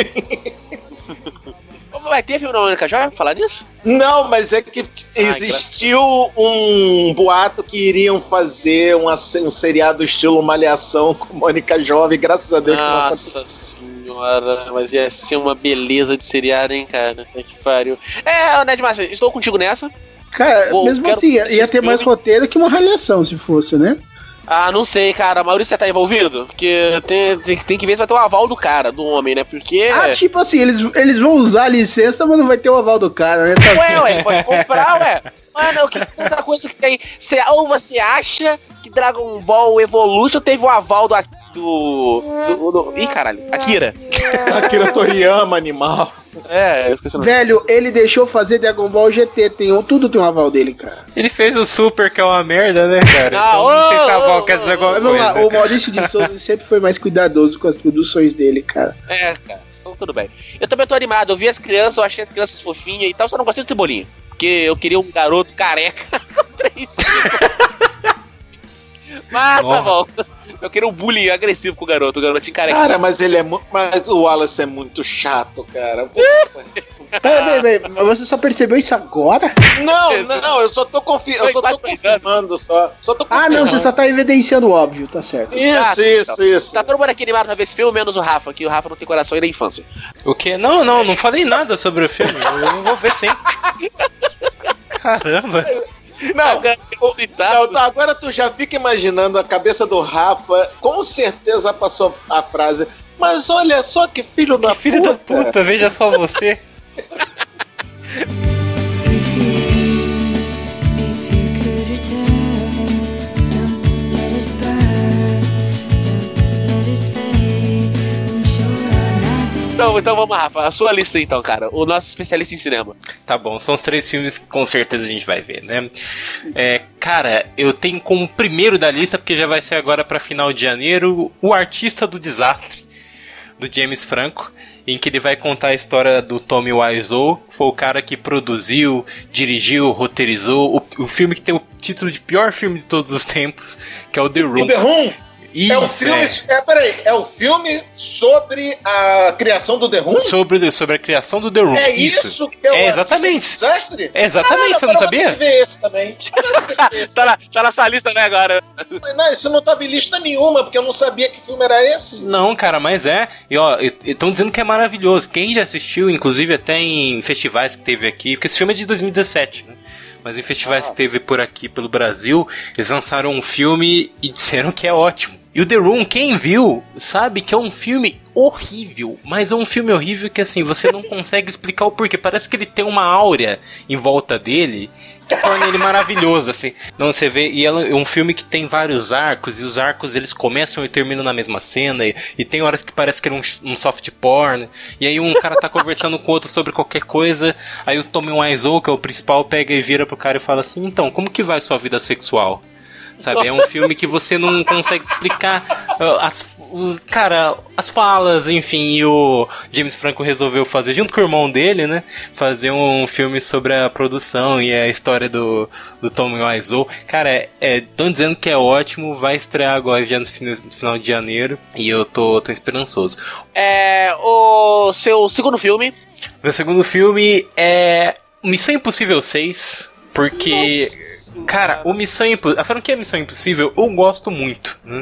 Vai ter filme da Mônica Jovem? Falar nisso? Não, mas é que existiu um boato que iriam fazer uma, um seriado estilo Malhação com Mônica Jovem, graças a Deus que não aconteceu. Nossa senhora, mas ia ser uma beleza de seriado, hein, cara? É que pariu. É, Ned Master, estou contigo nessa. Cara, Bom, mesmo quero assim, ia, assistir ia ter mais filme. roteiro que uma ralhação, se fosse, né? Ah, não sei, cara. Maurício, você tá envolvido? Porque tem, tem, tem que ver se vai ter o aval do cara, do homem, né? Porque. Ah, tipo assim, eles, eles vão usar a licença, mas não vai ter o aval do cara, né? Tá Ué, ué, pode comprar, ué. Mano, que tanta coisa que tem. Cê, ou você acha que Dragon Ball Evolution teve o aval do. Do. do, do ih, caralho. Akira. Akira Toriyama, animal. É, eu esqueci o nome. Velho, ele deixou fazer Dragon Ball G T, tem um, tudo tem um aval dele, cara. Ele fez o Super, que é uma merda, né, cara? Ah, então não sei se a ô, Val ô, quer dizer ô, alguma Mas vamos coisa. lá, o Maurício de Souza sempre foi mais cuidadoso com as produções dele, cara. É, cara. Então tudo bem. Eu também tô animado. Eu vi as crianças, eu achei as crianças fofinhas e tal, só não gostei do Cebolinha. Porque eu queria um garoto careca com três filhos. Mas tá bom. Eu queria um bullying agressivo com o garoto, o garotinho careca. Cara, mas ele é muito. Mas o Wallace é muito chato, cara. Peraí, peraí, peraí, mas você só percebeu isso agora? Não, não, eu só tô, confi eu Foi só tô quase confirmando só. Só tô Ah, não, confirmando. você só tá evidenciando o óbvio, tá certo. Isso, isso, isso. Tá todo mundo aqui animado pra ver esse filme, menos o Rafa, que o Rafa não tem coração e da infância. O quê? Não, não, não falei nada sobre o filme. Eu vou ver sim. Caramba. Não, Agora, o- citar- não, tá, agora tu já fica imaginando a cabeça do Rafa, com certeza passou a frase. Mas olha só que filho da Filho puta. da puta, veja só você. Então, então vamos, Rafa. A sua lista então, cara. O nosso especialista em cinema. Tá bom, são os três filmes que com certeza a gente vai ver, né? É, cara, eu tenho como primeiro da lista, porque já vai ser agora pra final de janeiro, O Artista do Desastre, do James Franco, em que ele vai contar a história do Tommy Wiseau, que foi o cara que produziu, dirigiu, roteirizou o, o filme que tem o título de pior filme de todos os tempos, que é o The Room. O The Room? Isso, é o filme. É. É, peraí, é o filme sobre a criação do The Room? Sobre, sobre a criação do The Room. É isso, isso que é o é exatamente. desastre? É exatamente, ah, você não sabia? Ter que ver esse também. Esse tá, na, tá na sua lista, né, agora? Não, isso não tava em lista nenhuma, porque eu não sabia que filme era esse. Não, cara, mas é. E ó, estão dizendo que é maravilhoso. Quem já assistiu, inclusive até em festivais que teve aqui, porque esse filme é de dois mil e dezessete, né? Mas em festivais ah. que teve por aqui, pelo Brasil, eles lançaram um filme e disseram que é ótimo. E o The Room, quem viu, sabe que é um filme horrível. Mas é um filme horrível que, assim, você não consegue explicar o porquê. Parece que ele tem uma áurea em volta dele que torna ele maravilhoso, assim. Não, você vê, e é um filme que tem vários arcos, e os arcos, eles começam e terminam na mesma cena, e, e tem horas que parece que é um, um soft porn, e aí um cara tá conversando com o outro sobre qualquer coisa, aí o Tommy Wiseau, que é o principal, pega e vira pro cara e fala assim, então, como que vai sua vida sexual? Sabe, é um filme que você não consegue explicar uh, as, os, cara, as falas, enfim, e o James Franco resolveu fazer, junto com o irmão dele, né, fazer um filme sobre a produção e a história do, do Tommy Wiseau. Cara, estão é, dizendo que é ótimo, vai estrear agora já no final de janeiro, e eu tô, tô esperançoso. É, o seu segundo filme? Meu segundo filme é Missão Impossível seis, porque... Nossa. Cara, o Missão Impossível, a franquia Missão Impossível eu gosto muito, né?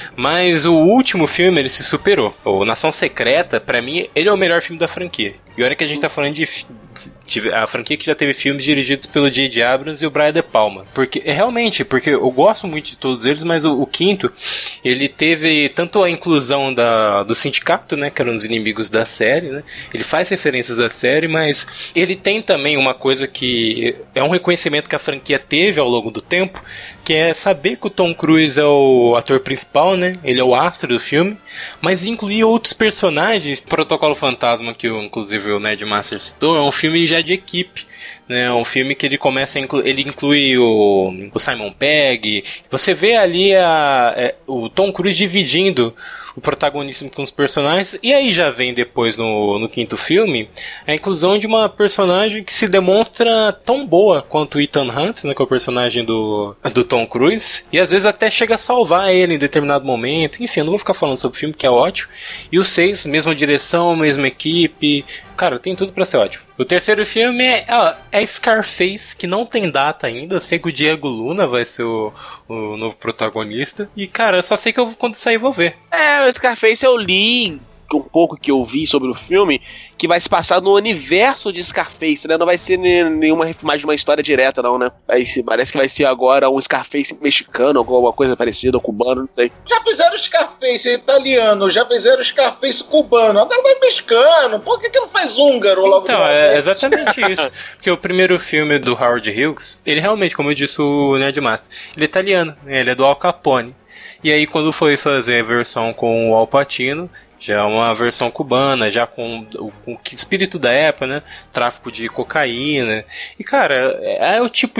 Mas o último filme ele se superou. O Nação Secreta, pra mim, ele é o melhor filme da franquia. E olha que a gente tá falando de, de a franquia que já teve filmes dirigidos pelo J J Abrams e o Brian De Palma. Porque, realmente, porque eu gosto muito de todos eles, mas o, o quinto, ele teve tanto a inclusão da, do sindicato, né, que eram os inimigos da série, né? Ele faz referências à série, mas ele tem também uma coisa que é um reconhecimento que a franquia teve ao longo do tempo, que é saber que o Tom Cruise é o ator principal, né? Ele é o astro do filme, mas incluir outros personagens. Protocolo Fantasma, que o, inclusive o Nerdmaster citou, é um filme já de equipe, né? É um filme que ele começa a inclu- ele inclui o, o Simon Pegg. Você vê ali a, é, o Tom Cruise dividindo o protagonismo com os personagens, e aí já vem depois no, no quinto filme a inclusão de uma personagem que se demonstra tão boa quanto o Ethan Hunt, né, que é o personagem do, do Tom Cruise, e às vezes até chega a salvar ele em determinado momento. Enfim, eu não vou ficar falando sobre o filme, que é ótimo. E o seis, mesma direção, mesma equipe, cara, tem tudo pra ser ótimo. O terceiro filme é, ó, é Scarface, que não tem data ainda. Eu sei que o Diego Luna vai ser o, o novo protagonista. E, cara, eu só sei que eu, quando sair vou ver. É, o Scarface eu li um pouco que eu vi sobre o filme, que vai se passar no universo de Scarface, né? Não vai ser nenhuma refilmagem de uma história direta, não, né? Vai ser, parece que vai ser agora um Scarface mexicano, alguma coisa parecida, ou cubano, não sei. Já fizeram Scarface italiano, já fizeram Scarface cubano, agora vai mexicano. Por que que não faz húngaro logo? Então, é exatamente isso. Porque o primeiro filme do Howard Hughes, ele realmente, como eu disse o Nerdmaster, ele é italiano, né? Ele é do Al Capone. E aí quando foi fazer a versão com o Al Pacino, já é uma versão cubana, já com, com o espírito da época, né? Tráfico de cocaína. E, cara, é, é o tipo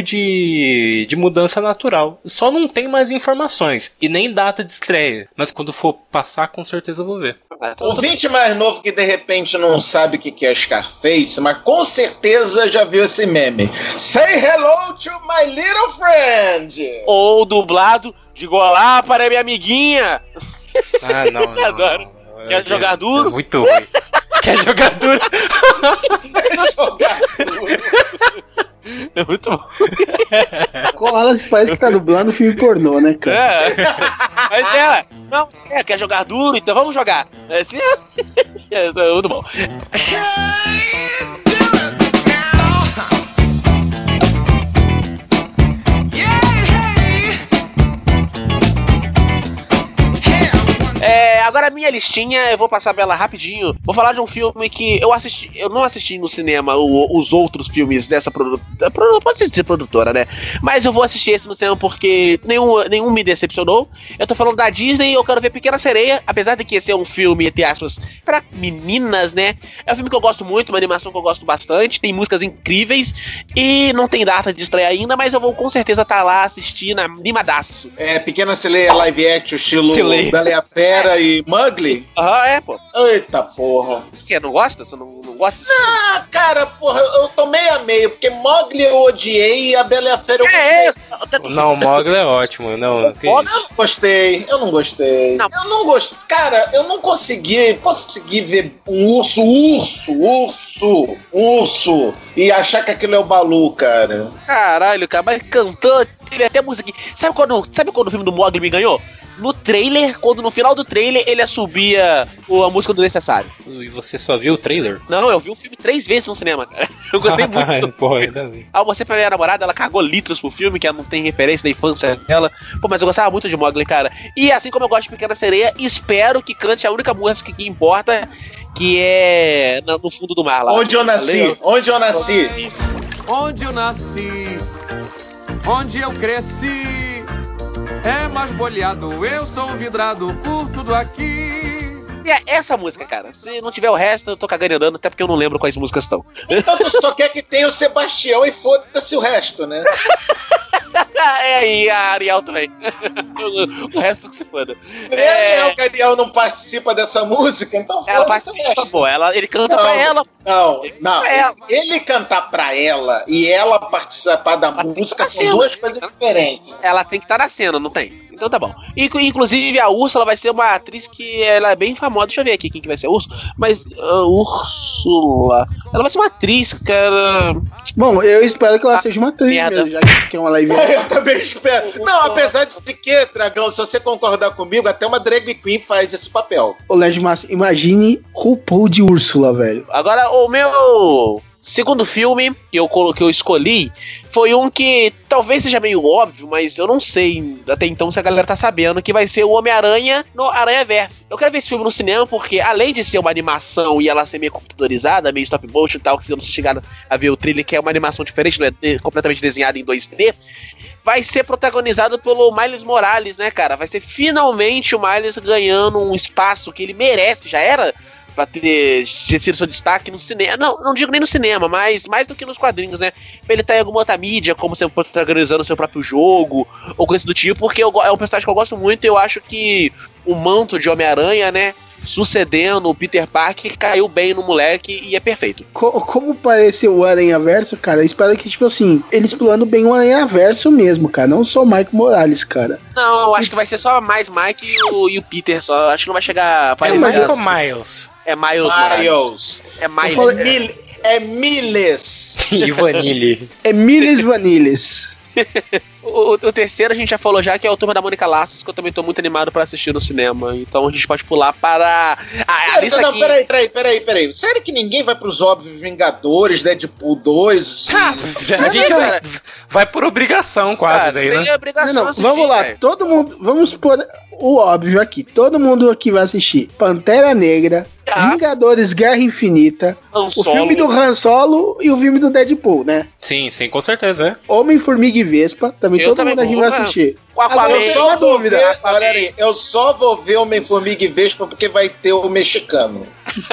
de, de mudança natural. Só não tem mais informações. E nem data de estreia. Mas quando for passar, com certeza eu vou ver. O ouvinte mais novo que de repente não sabe o que é Scarface, mas com certeza já viu esse meme. Say hello to my little friend! Ou dublado, digo olá para minha amiguinha. Ah, não, não. Adoro. Quer é, jogar duro? É muito ruim. Quer jogar duro? Quer jogar duro? É muito bom. Koala parece que tá dublando filme pornô, né, cara? É. Mas é, não, é, quer jogar duro? Então vamos jogar. É assim, é, é muito bom. É, agora a minha listinha, eu vou passar pela rapidinho. Vou falar de um filme que eu assisti, eu não assisti no cinema o, os outros filmes dessa produtora, pode ser dizer produtora, né? Mas eu vou assistir esse no cinema porque nenhum, nenhum me decepcionou. Eu tô falando da Disney e eu quero ver Pequena Sereia, apesar de que esse é um filme, entre aspas, pra meninas, né? É um filme que eu gosto muito, uma animação que eu gosto bastante, tem músicas incríveis e não tem data de estreia ainda, mas eu vou com certeza estar lá assistindo, animadaço. É, Pequena Sereia live action, estilo Bela e a Fera e Mugly? Aham, é, pô. Eita porra. O quê? Não gosta? Você não, não gosta? Ah, cara, porra, eu tô meio a meio, porque Mugly eu odiei e a Bela e a Fera eu É, gostei. é. Não, o Mogli é ótimo. Não, que Eu isso. não gostei, eu não gostei. Não. Eu não gostei. Cara, eu não consegui, consegui ver um urso, urso, urso, urso, e achar que aquilo é o Balu, cara. Caralho, cara, mas cantou, teve até música. Sabe quando, sabe quando o filme do Mogli me ganhou? No trailer, quando no final do trailer ele assobia o- a música do Necessário. E você só viu o trailer? Não, eu vi o filme três vezes no cinema, cara. Eu gostei muito. Porra, ainda bem. Ah, você pra minha namorada, ela cagou litros pro filme, que ela não tem referência da infância dela. Pô, mas eu gostava muito de Mogli, cara. E assim como eu gosto de Pequena Sereia, espero que cante a única música que importa, que é no no fundo do mar lá. Onde eu nasci, Valeu? onde eu nasci. Onde eu nasci, onde eu cresci, é mais boleado, eu sou vidrado por tudo aqui. E é essa música, cara. Se não tiver o resto, eu tô cagando e andando, até porque eu não lembro quais músicas estão. Então tu só quer que tenha o Sebastião e foda-se o resto, né? É, e a Ariel também. O resto que se foda. É, é, o Ariel não participa dessa música, então Ela foda-se o participa, resto. pô. Ela, ele canta Não, pra ela. Não, Ele não. pra ela. Ele cantar pra ela e ela participar da Ela tem que música tá são sendo. duas coisas diferentes. Ela tem que estar na cena, não tem? Então tá bom. Inclu- Inclusive, a Úrsula vai ser uma atriz que ela é bem famosa. Deixa eu ver aqui quem que vai ser a Úrsula. Mas, a Úrsula... Ela vai ser uma atriz, cara... Bom, eu espero que ela Ah, seja uma atriz merda. mesmo, já que é uma live. Eu também espero. Não, apesar de que, Dragão, se você concordar comigo, até uma drag queen faz esse papel. Ô, Led Massa, imagine RuPaul de Úrsula, velho. Agora, o meu segundo filme que eu coloquei, eu escolhi, foi um que talvez seja meio óbvio, mas eu não sei até então se a galera tá sabendo, que vai ser o Homem-Aranha no Aranha-Verse. Eu quero ver esse filme no cinema porque, além de ser uma animação e ela ser meio computadorizada, meio stop motion e tal, que se você chegar a ver o trailer, que é uma animação diferente, não é de- completamente desenhada em dois D, vai ser protagonizado pelo Miles Morales, né, cara? Vai ser finalmente o Miles ganhando um espaço que ele merece, já era pra ter, ter sido seu destaque no cinema. Não, não digo nem no cinema, mas mais do que nos quadrinhos, né? Pra ele estar em alguma outra mídia, como você protagonizando o seu próprio jogo, ou coisa do tipo, porque eu go- é um personagem que eu gosto muito e eu acho que o manto de Homem-Aranha, né, sucedendo o Peter Parker, caiu bem no moleque e é perfeito. Co- como parece o Aranha-Verso, cara, eu espero que, tipo assim, eles explorando bem o Aranha-Verso mesmo, cara, não só o Mike Morales, cara. Não, eu acho que vai ser só mais Mike e o, e o Peter só. Acho que não vai chegar a É aparecer. Mike ou Miles? É Miles Morales. Miles. É Miles. Eu falei- Mil- é Miles. E Vanille. Emílias Vanilhas. O, o terceiro a gente já falou já, que é o Turma da Mônica Laços, que eu também tô muito animado pra assistir no cinema. Então a gente pode pular para a, a Sério, lista não, aqui. peraí, peraí, peraí, peraí. Sério que ninguém vai pros óbvios Vingadores, Deadpool dois? Ah, a gente vai, vai por obrigação quase Cara, daí, isso aí né? é obrigação Não, não, assistir, vamos lá, velho. todo mundo, vamos pôr o óbvio aqui, todo mundo aqui vai assistir Pantera Negra, Ah. Vingadores Guerra Infinita, Han o Solo. filme do Han Solo e o filme do Deadpool, né? Sim, sim, com certeza, é. Homem, Formiga e Vespa, também Eu todo também mundo aqui vou, vai né? assistir. O Aquaman. Eu Agora, só uma vou dúvida. ver, olha aí, eu só vou ver Homem-Formiga e Vespa porque vai ter o mexicano.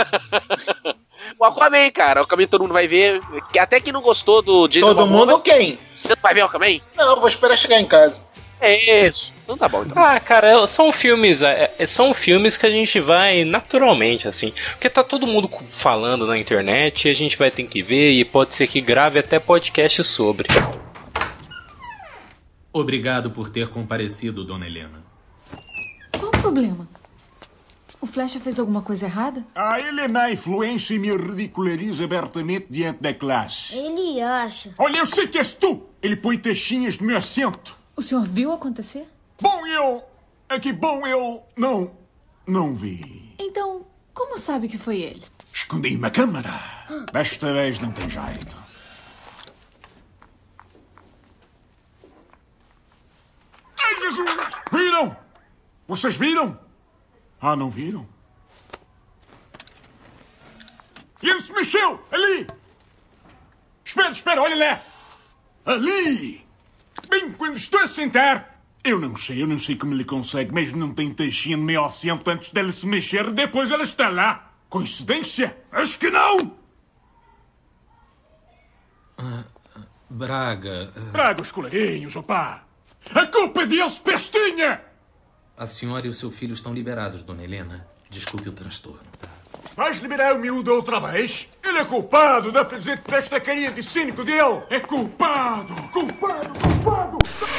O Aquaman, cara. O Aquaman todo mundo vai ver. Que até quem não gostou do Jason Todo Momoa, mundo quem? Você não vai ver o Aquaman? Não, vou esperar chegar em casa. É isso. Então tá bom, então. Ah, cara, são filmes, é, é, são filmes que a gente vai naturalmente, assim. Porque tá todo mundo falando na internet e a gente vai ter que ver e pode ser que grave até podcast sobre. Obrigado por ter comparecido, Dona Helena. Qual o problema? O Flecha fez alguma coisa errada? A Helena influencia e me ridiculariza abertamente diante da classe. Ele acha. Olha, eu sei que és tu! Ele põe taxinhas no meu assento. O senhor viu acontecer? Bom, eu... É que bom, eu... Não... Não vi. Então, como sabe que foi ele? Escondi uma câmara. Desta vez não tem jeito. Ai, Jesus! Viram? Vocês viram? Ah, não viram? E ele se mexeu! Ali! Espera, espera, olha lá! Ali! Bem quando estou a sentar... Eu não sei, eu não sei como ele consegue, mas não tem taxinha no meu assento antes dele se mexer e depois ela está lá. Coincidência? Acho que não! Braga. Braga os colarinhos, opá! A culpa é dele, pestinha! A senhora e o seu filho estão liberados, dona Helena. Desculpe o transtorno, tá? Vais liberar o miúdo outra vez? Ele é culpado da presente desta carinha de cínico dele! É culpado! Culpado! Culpado!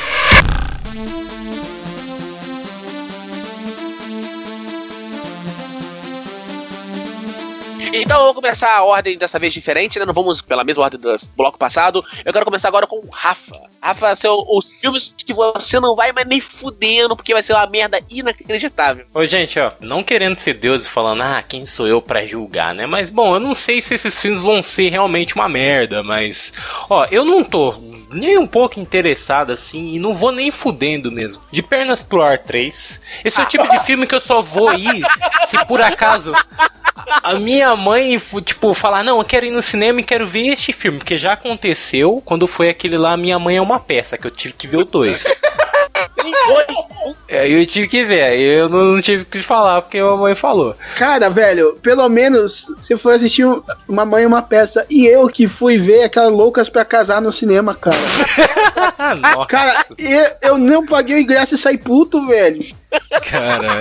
Então vamos começar a ordem dessa vez diferente, né? Não vamos pela mesma ordem do bloco passado. Eu quero começar agora com o Rafa. Rafa, são os filmes que você não vai mais nem fudendo, porque vai ser uma merda inacreditável. Ô, gente, ó, não querendo ser Deus e falando, ah, quem sou eu pra julgar, né? Mas, bom, eu não sei se esses filmes vão ser realmente uma merda, mas, ó, eu não tô nem um pouco interessado, assim, e não vou nem fudendo mesmo. De Pernas pro Ar três. Esse é o tipo de filme que eu só vou ir se por acaso a minha mãe, tipo, falar, não, eu quero ir no cinema e quero ver este filme, porque já aconteceu quando foi aquele lá, Minha Mãe é uma Peça, que eu tive que ver o dois. Tem dois. É, eu tive que ver, aí eu não tive que falar, porque a mãe falou. Cara, velho, pelo menos você foi assistir um, Uma Mãe e uma Peça, e eu que fui ver aquelas Loucas pra Casar no cinema, cara. Nossa. Cara, eu, eu não paguei o ingresso e saí puto, velho. Cara.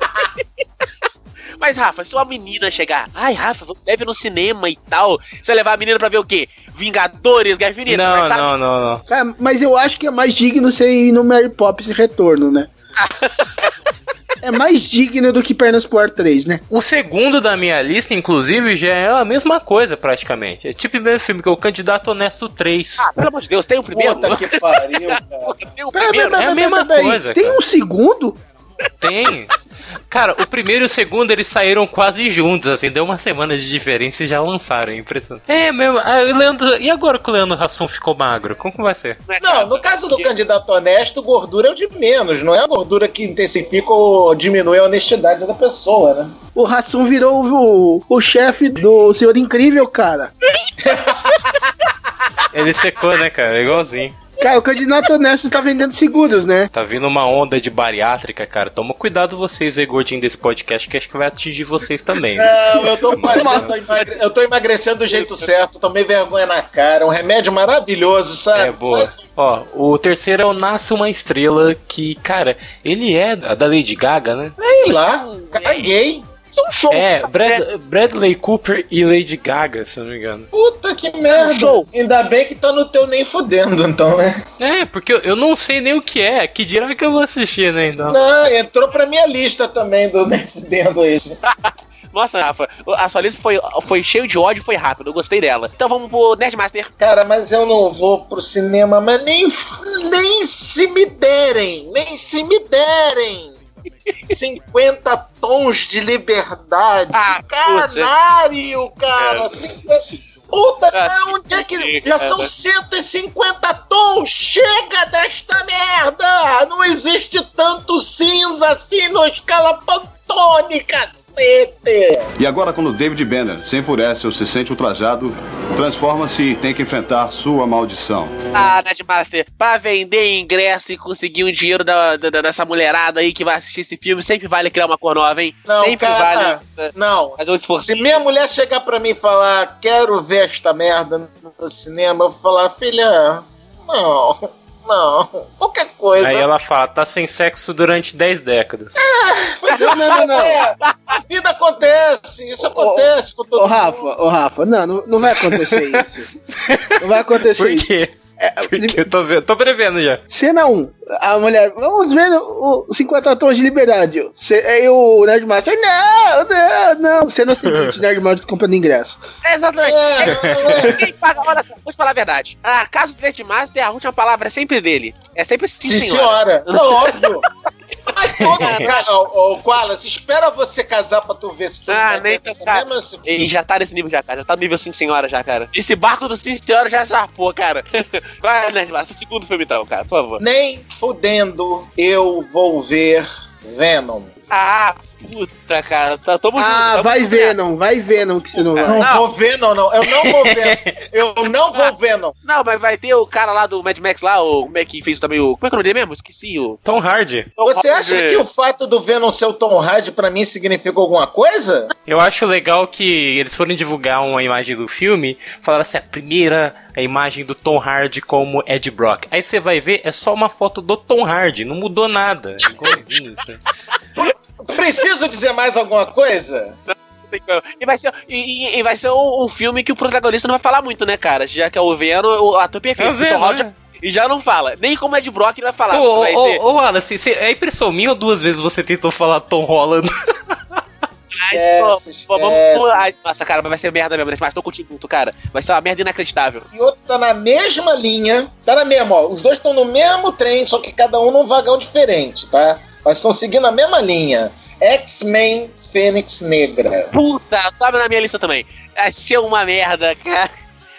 Mas, Rafa, se uma menina chegar, ai, Rafa, deve ir no cinema e tal, você vai levar a menina pra ver o quê? Vingadores, Guerra Infinita? Não, tá... não, não, não. Cara, mas eu acho que é mais digno você ir no Mary Poppins Retorno, né? É mais digno do que Pernas pro Ar três, né? O segundo da minha lista, inclusive, já é a mesma coisa, praticamente. É tipo o mesmo filme, que é o Candidato Honesto três. Ah, pelo amor de Deus, tem o primeiro? Puta que pariu, cara. Tem o primeiro? Pera, pera, é a mesma pera, pera, coisa, Tem cara. um segundo? Tem. Cara, o primeiro e o segundo eles saíram quase juntos, assim, deu uma semana de diferença e já lançaram, é impressionante. É mesmo, ah, Leandro, e agora que o Leandro Hassum ficou magro? Como que vai ser? Não, no caso do Candidato Honesto, gordura é o de menos, não é a gordura que intensifica ou diminui a honestidade da pessoa, né? O Hassum virou o, o chefe do Senhor Incrível, cara. Ele secou, né, cara? Igualzinho. Cara, o Candidato Honesto tá vendendo seguros, né? Tá vindo uma onda de bariátrica, cara. Toma cuidado vocês aí, gordinho desse podcast, que acho que vai atingir vocês também. Não, eu tô fazendo, emagre... eu tô emagrecendo do jeito certo, tomei vergonha na cara, um remédio maravilhoso, sabe? É, boa. Mas... Ó, o terceiro é o Nasce Uma Estrela, que, cara, ele é da Lady Gaga, né? Sei lá, caguei. Isso é um show. É, Brad, Bradley Cooper e Lady Gaga, se eu não me engano. Puta que merda. Show. Ainda bem que tá no teu nem fudendo, então, né? É, porque eu, eu não sei nem o que é. Que dirá que eu vou assistir, né, então? Não, entrou pra minha lista também do nem fudendo esse. Nossa, Rafa, a sua lista foi, foi cheio de ódio e foi rápido, eu gostei dela. Então vamos pro Nerdmaster. Cara, mas eu não vou pro cinema, mas nem, nem se me derem, nem se me derem. cinquenta tons de liberdade. Ah, canário, cara. cinquenta... Puta, ah, onde é que. Já são cento e cinquenta tons. Chega desta merda. Não existe tanto cinza assim na escala Pantone, cacete. E agora, quando David Banner se enfurece ou se sente ultrajado, transforma-se e tem que enfrentar sua maldição. Ah, Nerdmaster, pra vender ingresso e conseguir um dinheiro da, da, dessa mulherada aí que vai assistir esse filme, sempre vale criar uma cor nova, hein? Não, sempre cara, vale. Não, mas eu se minha mulher chegar pra mim e falar, quero ver esta merda no cinema, eu vou falar, filha, não... Não, qualquer coisa. Aí ela fala, tá sem sexo durante dez décadas. É, mas eu, não, não, não. É, a vida acontece, isso acontece ô, com todo ô, Rafa, mundo. Ô, Rafa, não, não, não vai acontecer isso. Não vai acontecer Por isso. quê? É, Porque eu tô, vendo, tô prevendo já. Cena um, a mulher, vamos ver os cinquenta tons de liberdade. Aí o Nerdmaster, não, não, não. Cena seguinte, Nerdmaster comprando ingresso. É, exatamente. É, quem paga, olha só, vou te falar a verdade. A caso do Nerdmaster, a última palavra é sempre dele. É sempre sim, sim senhora. senhora. Não, óbvio. Mas todo cara, ô, ô Koalas, espera você casar pra tu ver se tu ah, vai nem ter essa cara. mesma... Assim. Ele já tá nesse nível já, cara. Já tá no nível sim senhora já, cara. Esse barco do sim senhora já zarpou, cara. Vai, Nerdmaster, o segundo filme então, cara, por favor. Nem fudendo eu vou ver Venom. Ah, Puta, cara, tá, tamo junto. Ah, tamo vai junto, ver, cara. não, vai ver, não, que você não vai. Não, não vou ver, não, não. Eu não vou ver. Eu não vou ver, não. Não, mas vai ter o cara lá do Mad Max lá, o como é que fez também o. Como é que é o nome dele mesmo? Esqueci o. Tom Hardy. Tom Você Hardy. acha que o fato do Venom ser o Tom Hardy pra mim significa alguma coisa? Eu acho legal que eles foram divulgar uma imagem do filme, falaram assim, a primeira a imagem do Tom Hardy como Ed Brock. Aí você vai ver, é só uma foto do Tom Hardy, não mudou nada. É igualzinho, sabe? Preciso dizer mais alguma coisa? E vai ser, e, e vai ser um, um filme que o protagonista não vai falar muito, né, cara? Já que é o Venom, o ator perfeito. É o Venom, Tom Hardy né? E já não fala. Nem como Ed Brock ele vai falar. Ô, vai ô, ser... ô, Alan, se, se, é impressão minha ou duas vezes você tentou falar Tom Holland? Ai, Esquece, pô, vamos, esquece. ai, nossa, cara, mas vai ser merda mesmo, né? Mas tô contigo, cara. Vai ser uma merda inacreditável. E outro tá na mesma linha. Tá na mesma, ó. Os dois estão no mesmo trem, só que cada um num vagão diferente, tá? Mas estão seguindo a mesma linha. X-Men Fênix Negra. Puta, tava na minha lista também. Vai ser uma merda, cara.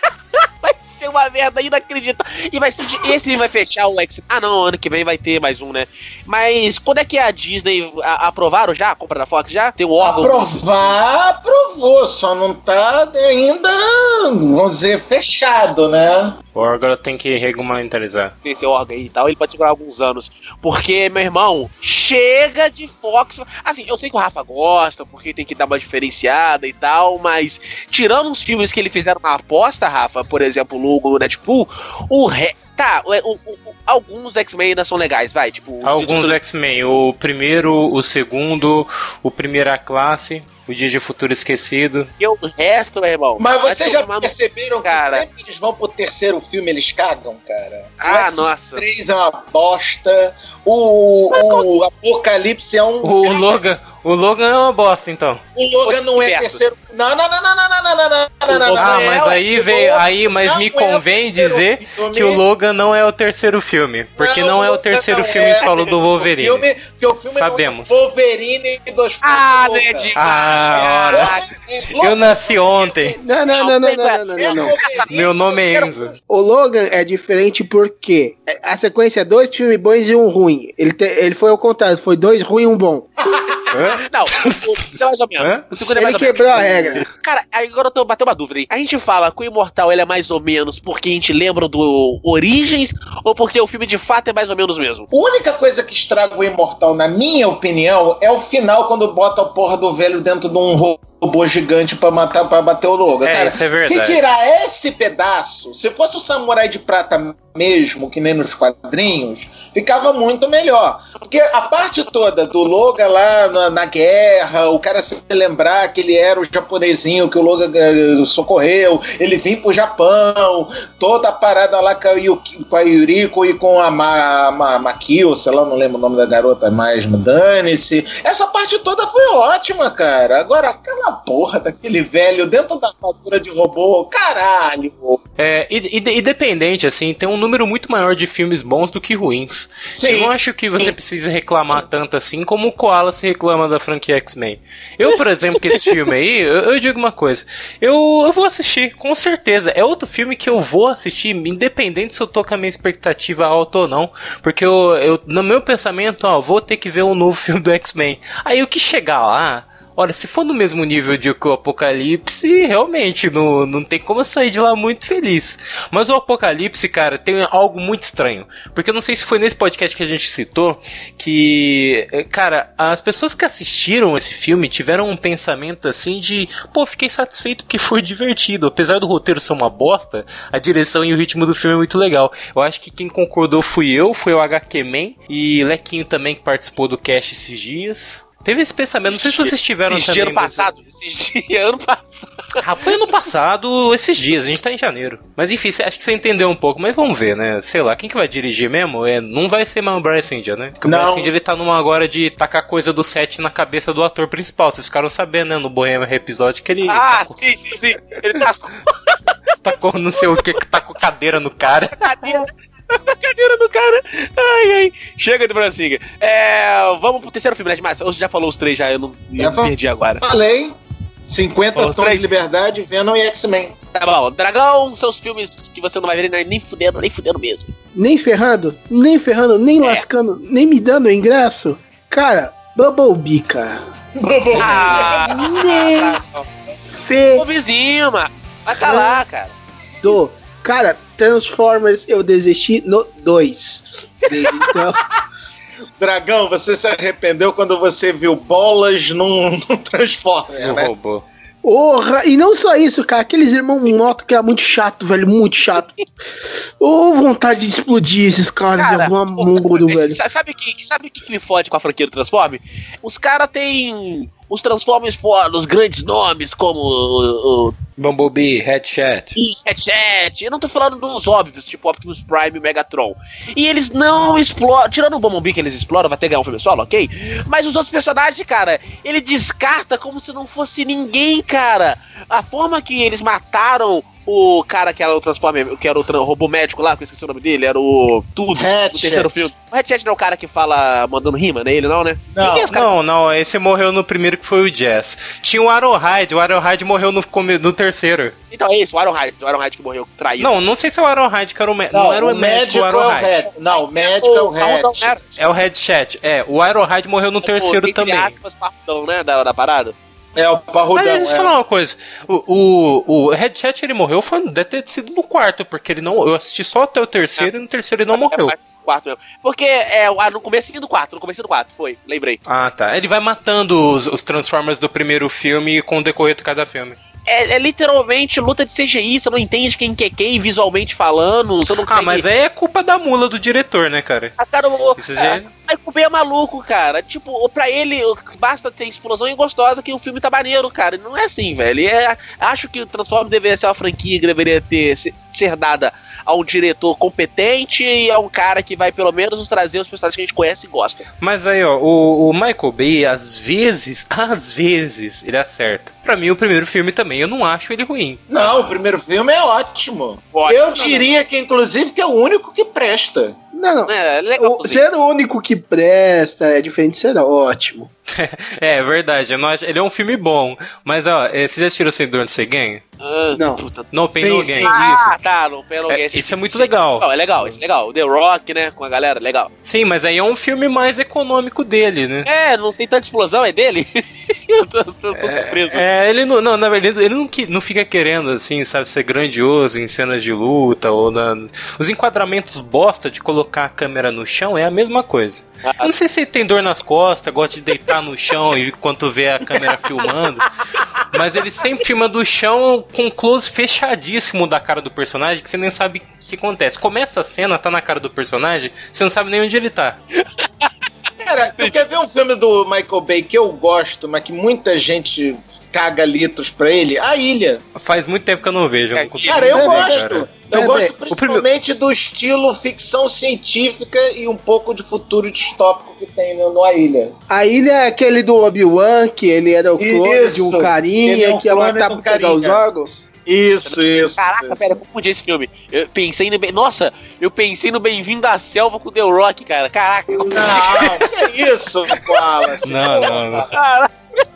Vai ser uma merda inacreditável. E vai ser. de- Esse vai fechar o X. Ah, não, ano que vem vai ter mais um, né? Mas quando é que a Disney a- aprovaram já? A compra da Fox já? Tem o órgão. Aprovar, aprovou, só não tá ainda, vamos dizer, fechado, né? O agora tem que regulamentalizar. Tem esse órgão aí e tal, ele pode segurar alguns anos. Porque, meu irmão, chega de Fox. Assim, eu sei que o Rafa gosta, porque tem que dar uma diferenciada e tal, mas tirando os filmes que ele fizeram na aposta, Rafa, por exemplo, o Logan, o Deadpool, o re... Tá, o, o, o, alguns X-Men ainda são legais, vai, tipo... os Alguns títulos- X-Men, o primeiro, o segundo, o Primeira Classe, o Dia de Futuro Esquecido. E o resto, meu irmão... Mas vai vocês ser já uma- perceberam cara. que sempre eles vão pro terceiro filme, eles cagam, cara? Ah, o X-Men nossa. três é uma bosta, o, o Apocalipse é um... O Logan, o Logan é uma bosta, então. O Logan não é terceiro... Não, não, não, não, não, não, não, não, não, não, não. Ah, mas aí O veio, Logan aí, mas não me é o convém terceiro dizer filme. que o Logan não é o terceiro filme, porque não, é o Logan terceiro não filme é solo do Wolverine. Filme, porque o filme Sabemos. é o Wolverine dos Ah, Logan. Ned! Ah, ora. Eu nasci ontem. Não, não, não, não, não, não, não, não. Meu nome é Enzo. O Logan é diferente porque a sequência é dois filmes bons e um ruim. Ele, te- ele foi ao contrário, foi dois ruins e um bom. Não, o, o, o, é mais ou menos. Hã? O segundo é mais Ele ou menos. quebrou a regra. Cara, agora eu tô batendo uma dúvida aí. A gente fala que o Imortal ele é mais ou menos porque a gente lembra do Origens ou porque o filme de fato é mais ou menos mesmo? A única coisa que estraga o Imortal, na minha opinião, é o final quando bota a porra do velho dentro de um robô gigante pra matar, para bater o Logan. É, Cara, isso é verdade. se tirar esse pedaço, se fosse o Samurai de Prata mesmo, que nem nos quadrinhos, ficava muito melhor. Porque a parte toda do Logan lá na, na guerra, o cara se lembrar que ele era o japonesinho que o Logan eh, socorreu, ele vinha pro Japão, toda a parada lá com a, Yuki, com a Yuriko e com a, Ma, Ma, Makio, sei lá, não lembro o nome da garota mais, dane-se. Essa parte toda foi ótima, cara. Agora, aquela porra daquele velho dentro da armadura de robô, caralho. É, e, e- e dependente, assim, tem um número muito maior de filmes bons do que ruins. Sim. Eu não acho que você precisa reclamar tanto assim como o Koala se reclama da franquia X-Men. Eu, por exemplo, que esse filme aí, eu, eu digo uma coisa. Eu, eu vou assistir, com certeza. É outro filme que eu vou assistir, independente se eu tô com a minha expectativa alta ou não. Porque eu, eu no meu pensamento, ó, vou ter que ver um novo filme do X-Men. Aí o que chegar lá... Olha, se for no mesmo nível de que o Apocalipse, realmente, não, não tem como eu sair de lá muito feliz. Mas o Apocalipse, cara, tem algo muito estranho. Porque eu não sei se foi nesse podcast que a gente citou, que, cara, as pessoas que assistiram esse filme tiveram um pensamento assim de, pô, fiquei satisfeito porque foi divertido. Apesar do roteiro ser uma bosta, a direção e o ritmo do filme é muito legal. Eu acho que quem concordou fui eu, foi o H Q Man e Lequinho também, que participou do cast esses dias. Teve esse pensamento, não sei se vocês tiveram Esses também. dias ano passado. Esses dias ano passado. Ah, foi ano passado, esses dias, a gente tá em janeiro. Mas enfim, cê- acho que você entendeu um pouco, mas vamos ver, né? Sei lá, quem que vai dirigir mesmo? É, não vai ser mais o Bryce India, né? Porque o Não. Bryce India ele tá numa agora de tacar coisa do set na cabeça do ator principal. Vocês ficaram sabendo, né, no Bohemian Episódio que ele Ah, tacou, sim, sim, sim. Ele tá com tacou não sei o que, que tacou cadeira no cara. a cadeira. A cadeira do cara. Ai, ai. Chega de Branciga. É, vamos pro terceiro filme, né, Márcio? Você já falou os três já, eu não eu Já falou. perdi agora. Falei, cinquenta Os tons três. de liberdade, Venom e X-Men. Tá bom, Dragão, seus filmes que você não vai ver nem fudendo, nem fudendo mesmo. Nem ferrando, nem ferrando, nem lascando, nem me dando o ingresso. Cara, Bumblebee, cara. Bumblebee. Ah, Fe... o vizinho, mano. Vai tá lá, cara. Do. Cara, Transformers eu desisti no dois. Então... Dragão, você se arrependeu quando você viu bolas num, num Transformer, né? Robô. Porra, e não só isso, cara, aqueles irmãos moto que é muito chato, velho, muito chato. Ô, vontade de explodir esses caras Cara, de alguma mundo, velho. Sabe o que, sabe que, que me fode com a franquia do Transformers? Os caras têm os Transformers foda, os grandes nomes como o, o Bumblebee, Headshot. Headshot. Eu não tô falando dos óbvios, tipo Optimus Prime e Megatron. E eles não exploram, tirando o Bumblebee que eles exploram, vai até ganhar um filme solo, ok? Mas os outros personagens, cara, ele descarta como se não fosse ninguém, cara. A forma que eles mataram o cara que era o Transformer, que era o tra- robô médico lá, que eu esqueci o nome dele, era o Tudo, do terceiro filme. O Headshot não é o cara que fala mandando rima, né? Ele não, né? Não, é não, não, esse morreu no primeiro que foi o Jazz. Tinha o Ironhide, o Ironhide morreu no, no terceiro. Então é isso, o Ironhide, o Ironhide que morreu traído. Não, não sei se é o Ironhide que era o médico. Não, não era o, o médico médico, é o Head. Não, o médico é o Head. É o Headshot, é. O Ironhide morreu no terceiro também. Aspas, parrudão, né, da, da parada. É, o parrudão. Mas deixa eu é. falar uma coisa. O, o, o Headshot, ele morreu, foi, deve ter sido no quarto, porque ele não. Eu assisti só até o terceiro é. e no terceiro ele não morreu. Quarto mesmo. Porque é no comecinho do quatro, no comecinho do quatro, foi, lembrei. Ah, tá. Ele vai matando os, os Transformers do primeiro filme com o decorrer de cada filme. É, é literalmente luta de C G I, você não entende quem que é quem visualmente falando, você não consegue... Ah, mas aí é culpa da mula do diretor, né, cara? Ah, cara, o, Isso já é... Aí o B é maluco, cara. Tipo, pra ele, basta ter explosão e gostosa que o filme tá maneiro, cara. Não é assim, velho. É, acho que o Transformers deveria ser uma franquia que deveria ter, ser, ser dada a um diretor competente e a um cara que vai pelo menos nos trazer os personagens que a gente conhece e gosta. Mas aí, ó, o, o Michael Bay, às vezes, às vezes, ele acerta. Pra mim, o primeiro filme também, eu não acho ele ruim. Não, o primeiro filme é ótimo. ótimo eu diria que, inclusive, que é o único que presta. Não, não. É, o, ser o único que presta é diferente de ser ótimo. É, é verdade. Eu não acho, ele é um filme bom. Mas, ó, você já tirou Sem Dor de Ser Gang? Uh, não. No Pain No Gain. Ah, isso. tá, No Pain No Gain. É, isso é muito legal. Não, é legal, isso é legal. O The Rock, né, com a galera, legal. Sim, mas aí é um filme mais econômico dele, né? É, não tem tanta explosão, é dele? eu tô, tô, tô surpreso. É, ele não, não, na verdade, ele não, não fica querendo, assim, sabe, ser grandioso em cenas de luta ou na... Os enquadramentos bosta de colocar a câmera no chão é a mesma coisa. Ah, eu não sei se ele tem dor nas costas, gosta de deitar no chão e enquanto vê a câmera filmando, mas ele sempre filma do chão com um close fechadíssimo da cara do personagem que você nem sabe o que acontece. Começa a cena, tá na cara do personagem, você não sabe nem onde ele tá. Cara, tu quer ver um filme do Michael Bay que eu gosto, mas que muita gente caga litros pra ele? A Ilha. Faz muito tempo que eu não vejo. Eu não cara, eu ver, gosto. Cara. Eu é, gosto é, principalmente prime... do estilo ficção científica e um pouco de futuro distópico que tem no, no A Ilha. A Ilha é aquele do Obi-Wan, que ele era o clone Isso, de um carinha é um que ia matar pra pegar os órgãos. Isso, isso. Caraca, isso. pera, eu confundi esse filme. Eu pensei no. Nossa, eu pensei no Bem-vindo à Selva com o The Rock, cara. Caraca, eu confundi. Não, que isso, Wallace? Não, não, não. Caraca.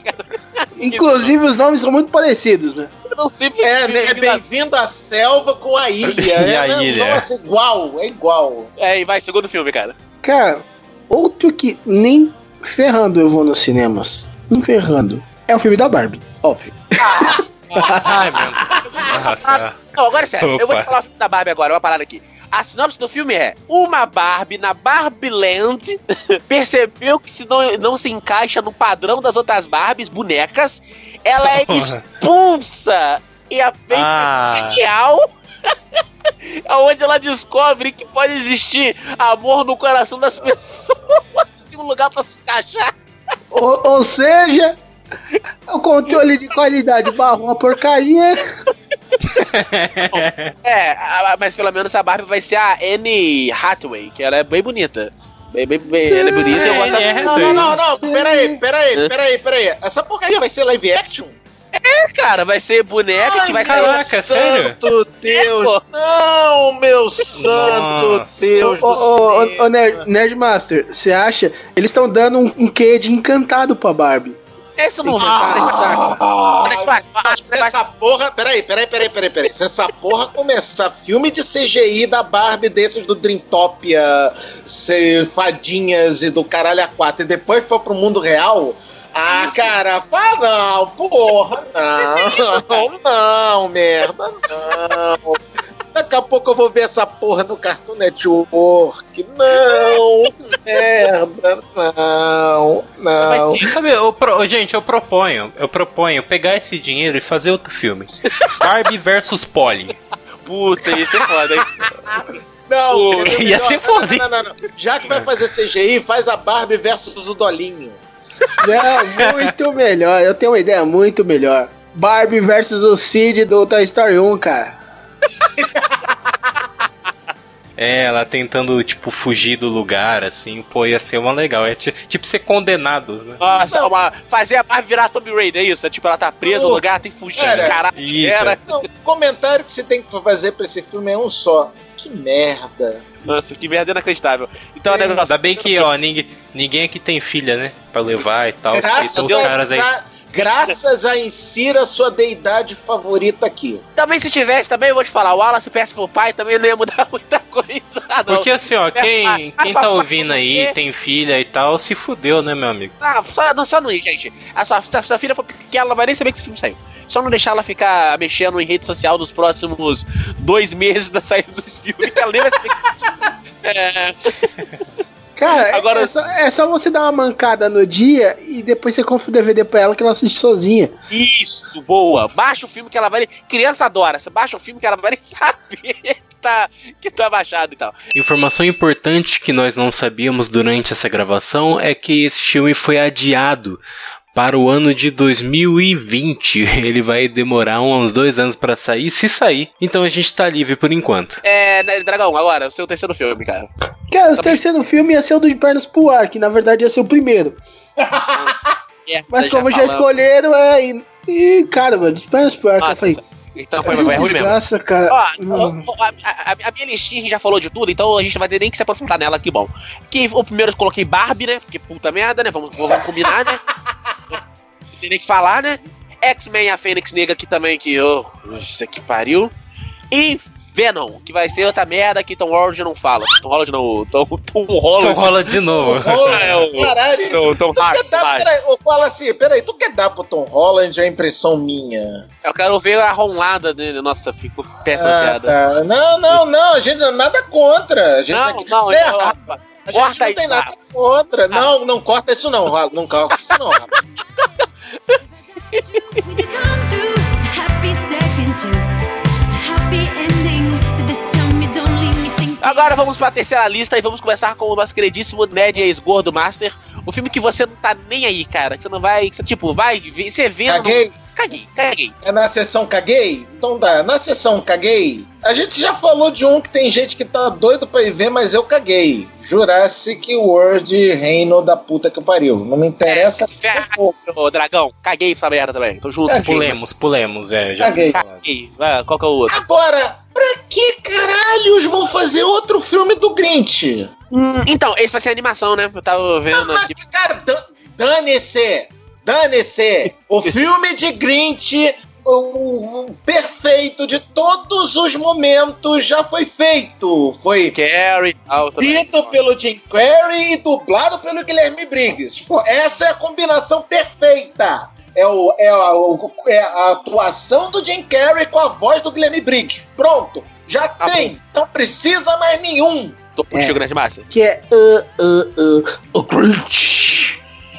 Inclusive, os nomes são muito parecidos, né? Eu não sei É, né? Bem-vindo à Selva com a Ilha. E a é, ilha. Nossa, igual, é igual. É, e vai, segundo filme, cara. Cara, outro que nem ferrando eu vou nos cinemas. Nem ferrando. É o filme da Barbie, óbvio. Ah. Ai, meu Deus. Não, agora é sério, Opa. eu vou te falar o filme da Barbie agora, uma parada aqui. A sinopse do filme é: uma Barbie na Barbieland percebeu que se não, não se encaixa no padrão das outras Barbies, bonecas, ela é expulsa e a feita Ah. real, onde ela descobre que pode existir amor no coração das pessoas e um lugar pra se encaixar. Ou, ou seja, o controle de qualidade barra uma porcaria. É, a- mas pelo menos a Barbie vai ser a Anne Hathaway, que ela é bem bonita. Bem, bem, bem, ela é bonita e eu gosto É, da... Não, não, não, não. Peraí, peraí, peraí, peraí. Essa porcaria vai ser live action? É, cara, vai ser boneca Ai, que vai caraca, sair. sério? Santo Deus! pô. Não, meu santo Nossa. Deus Ô, do ô, céu! ô, Nerd, Nerdmaster, você acha? Eles estão dando um, um quê de encantado pra Barbie. Esse não vai. Ah, essa porra. Peraí, peraí, peraí, peraí, peraí. Se essa porra começar filme de C G I da Barbie desses do Dreamtopia, ser fadinhas e do caralho a quatro, e depois for pro mundo real. Ah, cara, fala não, porra, não, não, merda, não. Daqui a pouco eu vou ver essa porra no Cartoon Network. Não, merda, não, não. Mas, sabe, eu pro, gente, eu proponho, eu proponho pegar esse dinheiro e fazer outro filme. Barbie versus Polly. Puta, isso é foda, hein? Não, Pô, ia ser foda, não, não, não, não. Já que vai fazer C G I, faz a Barbie versus o Dolinho. Não, muito melhor. Eu tenho uma ideia muito melhor. Barbie versus o Cid do Toy Story um, cara. É, ela tentando, tipo, fugir do lugar, assim, pô, ia ser uma legal. É t- tipo ser condenados, né? Nossa, uma, fazer a Barbie virar Tomb Raider, é isso? É tipo, ela tá presa no lugar, tem que fugir, Cara, caralho. isso, Era. é. Não, o comentário que você tem que fazer pra esse filme é um só. Que merda. Nossa, que merda inacreditável. Então, é. negócio. Ainda bem que, ó, ninguém, ninguém aqui tem filha, né? Pra levar e tal. Graças Tem os caras aí. a, graças a insira sua deidade favorita aqui. Também se tivesse, também eu vou te falar, o Wallace peça pro pai também não ia mudar muita coisa, não. Porque assim, ó, quem, quem tá ouvindo aí, tem filha e tal, se fudeu, né, meu amigo? Ah, só, não, só não ir, gente. A sua, se a sua filha for pequena, ela não vai nem saber que esse filme saiu. Só não deixar ela ficar mexendo em rede social nos próximos dois meses da saída dos filmes, que ela nem vai saber que... É... Cara, Agora... é, só, é só você dar uma mancada no dia e depois você compra o D V D pra ela que ela assiste sozinha. Isso, boa. Baixa o filme que ela vai... Criança adora. Você baixa o filme que ela vai nem saber que tá, que tá baixado e tal. Informação importante que nós não sabíamos durante essa gravação é que esse filme foi adiado para o ano de dois mil e vinte. Ele vai demorar uns dois anos pra sair, se sair. Então a gente tá livre por enquanto. É, né, Dragão, agora, o seu terceiro filme, cara. Cara, o terceiro filme ia ser o do De Pernas pro Ar, que na verdade ia ser o primeiro. É, Mas já como já falamos. escolheram, é... E, e cara, mano, De Pernas pro Ar, que eu falei... Então foi, vai ruim mesmo. Desgraça, cara. Ó, Hum. ó, a, a- a minha listinha a gente já falou de tudo, então a gente não vai ter nem que se aprofundar nela, que bom. Que o primeiro eu coloquei Barbie, né? Porque puta merda, né? Vamos, vamos combinar, né? Não tem nem que falar, né? X-Men, a Fênix Negra aqui também, que oh, isso aqui pariu. E Venom, que vai ser outra merda que Tom Holland não fala. Tom Holland não, Tom, Tom Holland. Tom Holland de novo. É, o- Caralho, Tom, Tom tu quer Hardy, dar, vai. peraí, eu falo assim, peraí, tu quer dar pro Tom Holland a impressão minha? Eu quero ver a ronlada dele. Nossa, ficou péssima Ah, piada. tá. Não, não, não, a gente nada contra. A gente Não, aqui... não, é, eu- Rafa, a gente corta não tem isso, nada Rafa. contra. Não, não corta isso não, Rafa. Não corta isso não, Rafa. Agora vamos pra terceira lista e vamos começar com o nosso queridíssimo Ned ex-gordo Master. O filme que você não tá nem aí, cara. Que você não vai. Que você, tipo, vai. Você vendo. Caguei. Caguei, caguei. É na sessão caguei? Então dá. Na sessão caguei, a gente já falou de um que tem gente que tá doido pra ir ver, mas eu caguei. Jurassic World, reino da puta que pariu. Não me interessa. É, ô, dragão, caguei pra essa merda também. Tô junto. Caguei. Pulemos, pulemos, é. Já Caguei. Caguei. Ah, qual que é o outro? Agora, pra que caralhos vão fazer outro filme do Grinch? Hum, então, esse vai ser animação, né? Eu tava vendo aqui. Cara, dan- dane-se! Dane-se! O filme de Grinch, o, o perfeito de todos os momentos, já foi feito. Foi Carrey, escrito pelo Jim Carrey e dublado pelo Guilherme Briggs. Pô, essa é a combinação perfeita. É, o, é, a, o- é a atuação do Jim Carrey com a voz do Guilherme Briggs. Pronto, já Tá tem. Não precisa mais nenhum. Tô puxando grande massa. Que é uh, uh, uh, o Grinch.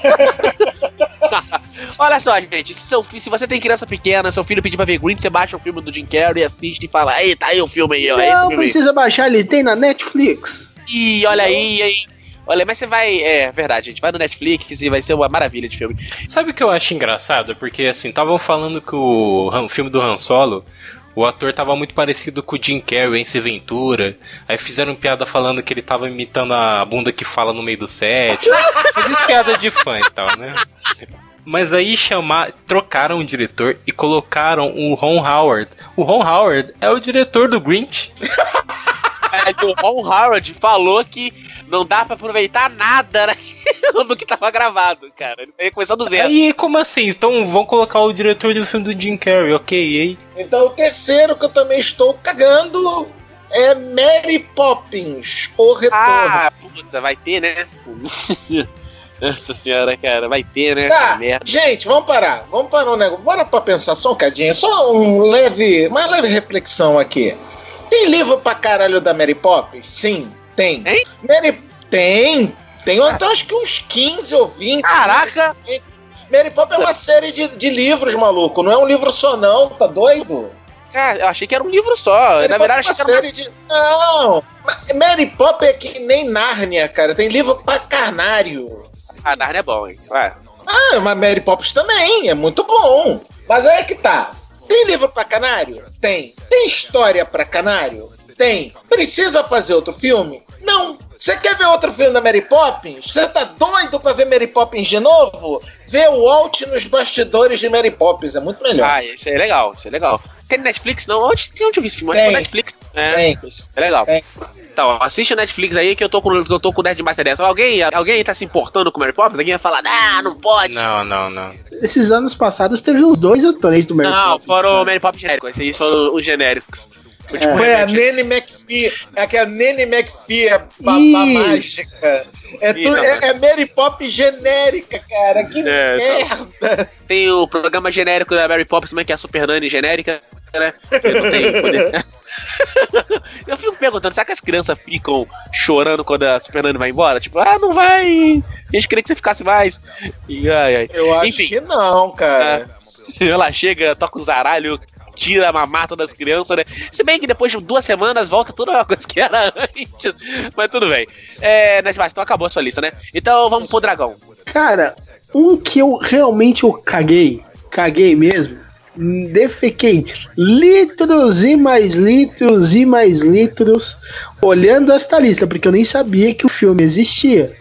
Olha só, gente, se, seu, fi- se você tem criança pequena, seu filho pedir pra ver Green, você baixa o filme do Jim Carrey, assiste e fala, ei, tá aí o filme aí, ó, é esse Não filme aí. precisa baixar, ele tem na Netflix. Ih, olha aí, aí. Olha, mas você vai, é verdade, gente, vai no Netflix e vai ser uma maravilha de filme. Sabe o que eu acho engraçado? Porque, assim, estavam falando que o, Han- o filme do Han Solo, o ator tava muito parecido com o Jim Carrey, Ace Ventura. Aí fizeram piada falando que ele tava imitando a bunda que fala no meio do set. Mas isso é piada de fã e tal, né? Mas aí chamar, trocaram o diretor e colocaram o Ron Howard. O Ron Howard é o diretor do Grinch. É, o Ron Howard falou que não dá pra aproveitar nada, né? do que tava gravado, cara. Ele ia começar do zero. Aí, como assim? Então vão colocar o diretor do filme do Jim Carrey, ok, e aí? Então o terceiro que eu também estou cagando é Mary Poppins, o retorno. Ah, puta, vai ter, né? Nossa senhora, cara, vai ter, né? Tá, gente, vamos parar. Vamos parar um negócio. Bora pra pensar só um cadinho. Só um leve, uma leve reflexão aqui. Tem livro pra caralho da Mary Poppins? Sim, tem. Hein? Mary... Tem. Tem até acho que uns quinze ou vinte. Caraca! Mary Poppins é uma série de, de livros, maluco. Não é um livro só, não. Tá doido? Cara, eu achei que era um livro só. Mary Na verdade, achei é uma que era série uma... de... Não! Mary Poppins é que nem Nárnia, cara. Tem livro pra carnário. Ah, Nárnia é bom, hein? Ué. Ah, mas Mary Poppins também. É muito bom. Mas aí é que tá. Tem livro pra canário? Tem. Tem história pra canário? Tem. Precisa fazer outro filme? Não. Você quer ver outro filme da Mary Poppins? Você tá doido pra ver Mary Poppins de novo? Vê o Walt nos bastidores de Mary Poppins, é muito melhor. Ah, isso é legal, isso é legal. Tem Netflix? Não, onde, onde eu vi esse filme? Tem. Netflix? É, Tem. é legal. Tem. Então, assiste o Netflix aí que eu tô com, eu tô com o Nerd Master dessa. Alguém, alguém aí tá se importando com Mary Poppins? Alguém vai falar, ah, não pode. Não, não, não. Esses anos passados teve uns dois ou três do Mary Não, Poppins. foram o Mary Poppins genéricos. Esses aí foram os genéricos. Foi, tipo, Foi a remete- Nanny McPhee, é que a Nanny McPhee é babá Ih. mágica. É, Ih, tu, não, é, mas- é Mary Poppins genérica, cara. Que É, merda. Tem o programa genérico da Mary Poppins também, que é a Super Nanny genérica, né? Que não tem poder. Eu fico perguntando, será que as crianças ficam chorando quando a Super Nanny vai embora? Tipo, ah, não vai. A gente queria que você ficasse mais. E, ai, ai. Eu acho Enfim, que não, cara. ela chega, toca o zaralho, tira a mamata das crianças, né? Se bem que depois de duas semanas volta tudo a mesma coisa que era antes. Mas tudo bem. É, né, então acabou a sua lista, né? Então vamos pro dragão. Cara, um que eu realmente eu caguei, caguei mesmo, defequei litros e mais litros e mais litros olhando esta lista, porque eu nem sabia que o filme existia.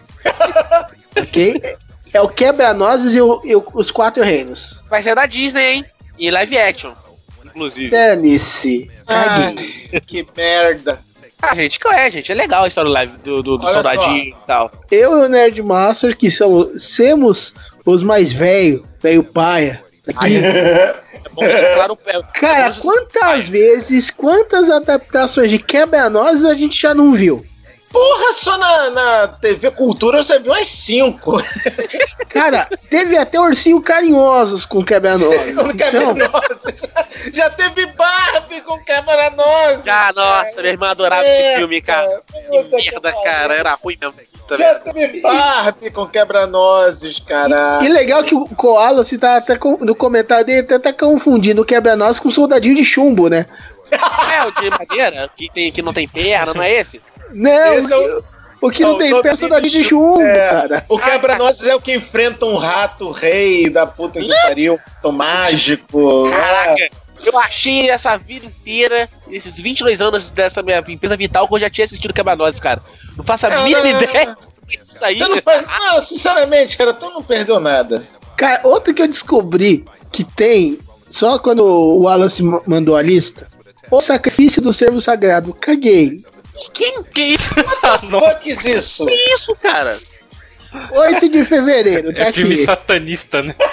Ok? É o Quebra-Nozes e, o- e o- os Quatro Reinos. Vai ser da Disney, hein? E live action, inclusive. Dane-se. Caguei. Ai, que merda. Ah, gente, qual é, gente? É legal a história do live do, do, do Olha soldadinho e tal. Eu e o Nerd Master, que são, somos os mais velho, velho paia. Aqui. É bom deixar claro, é, Cara, é bom- quantas vezes, quantas adaptações de Quebra-Nozes a gente já não viu? Porra, só na, na T V Cultura você viu umas cinco. Cara, teve até ursinho carinhosos com Quebra-Nozes. Com Então, Quebra-Nozes. Já, já teve Barbie com Quebra-Nozes. Ah, nossa, minha irmã adorava esse Merda, filme, cara. puta Que merda, que cara. pariu. Era ruim mesmo. Puta Já merda. teve Barbie com Quebra-Nozes, cara. e legal que o Koala, se tá até com- no comentário dele, até tá confundindo o Quebra-Nozes com o soldadinho de chumbo, né? É, o de madeira, que, tem, que não tem perna, não é esse? Não, Esse é o- o, o que não o tem soldadinho pé é o soldadinho de de chumbo, É. cara. O Quebra-Nozes é o que enfrenta um rato rei da puta que pariu, um mágico. Caraca, eu achei essa vida inteira, esses vinte e dois anos dessa minha empresa vital, que eu já tinha assistido Quebra-Nozes, cara. Não faço a É, mínima não, ideia do que é isso aí. Você não faz. Não, sinceramente, cara, tu não perdeu nada. Cara, outro que eu descobri que tem, só quando o Wallace ma- mandou a lista, o sacrifício do servo sagrado. Caguei. Quem? Que isso? Fuck is isso? Que isso, cara? oito de fevereiro, tá É filme aqui. satanista, né?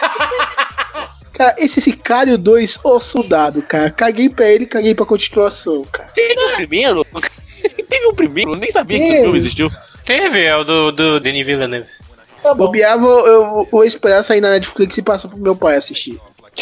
Cara, esse Sicário dois, o soldado, cara. Caguei pra ele, caguei pra continuação, cara. Teve um primeiro? Teve um primeiro? Eu nem sabia que esse Teve. filme existiu. Teve, é o do, do Denis Villeneuve. Tá bom. Bobear, vou, eu vou esperar sair na Netflix e passar pro meu pai assistir.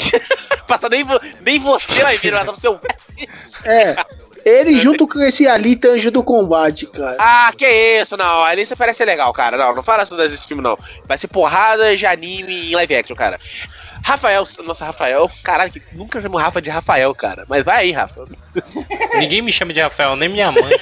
Passa nem, vo- nem você vai ver, vai pro seu. É, ele junto com esse Alita Anjo do Combate, cara. Ah, que isso, não. Ali você parece ser legal, cara. Não, não fala isso desse filme, não. Vai ser porrada de anime em live action, cara. Rafael, nossa, Rafael, caralho, que nunca chamo Rafa de Rafael, cara. Mas vai aí, Rafa. Ninguém me chama de Rafael, nem minha mãe.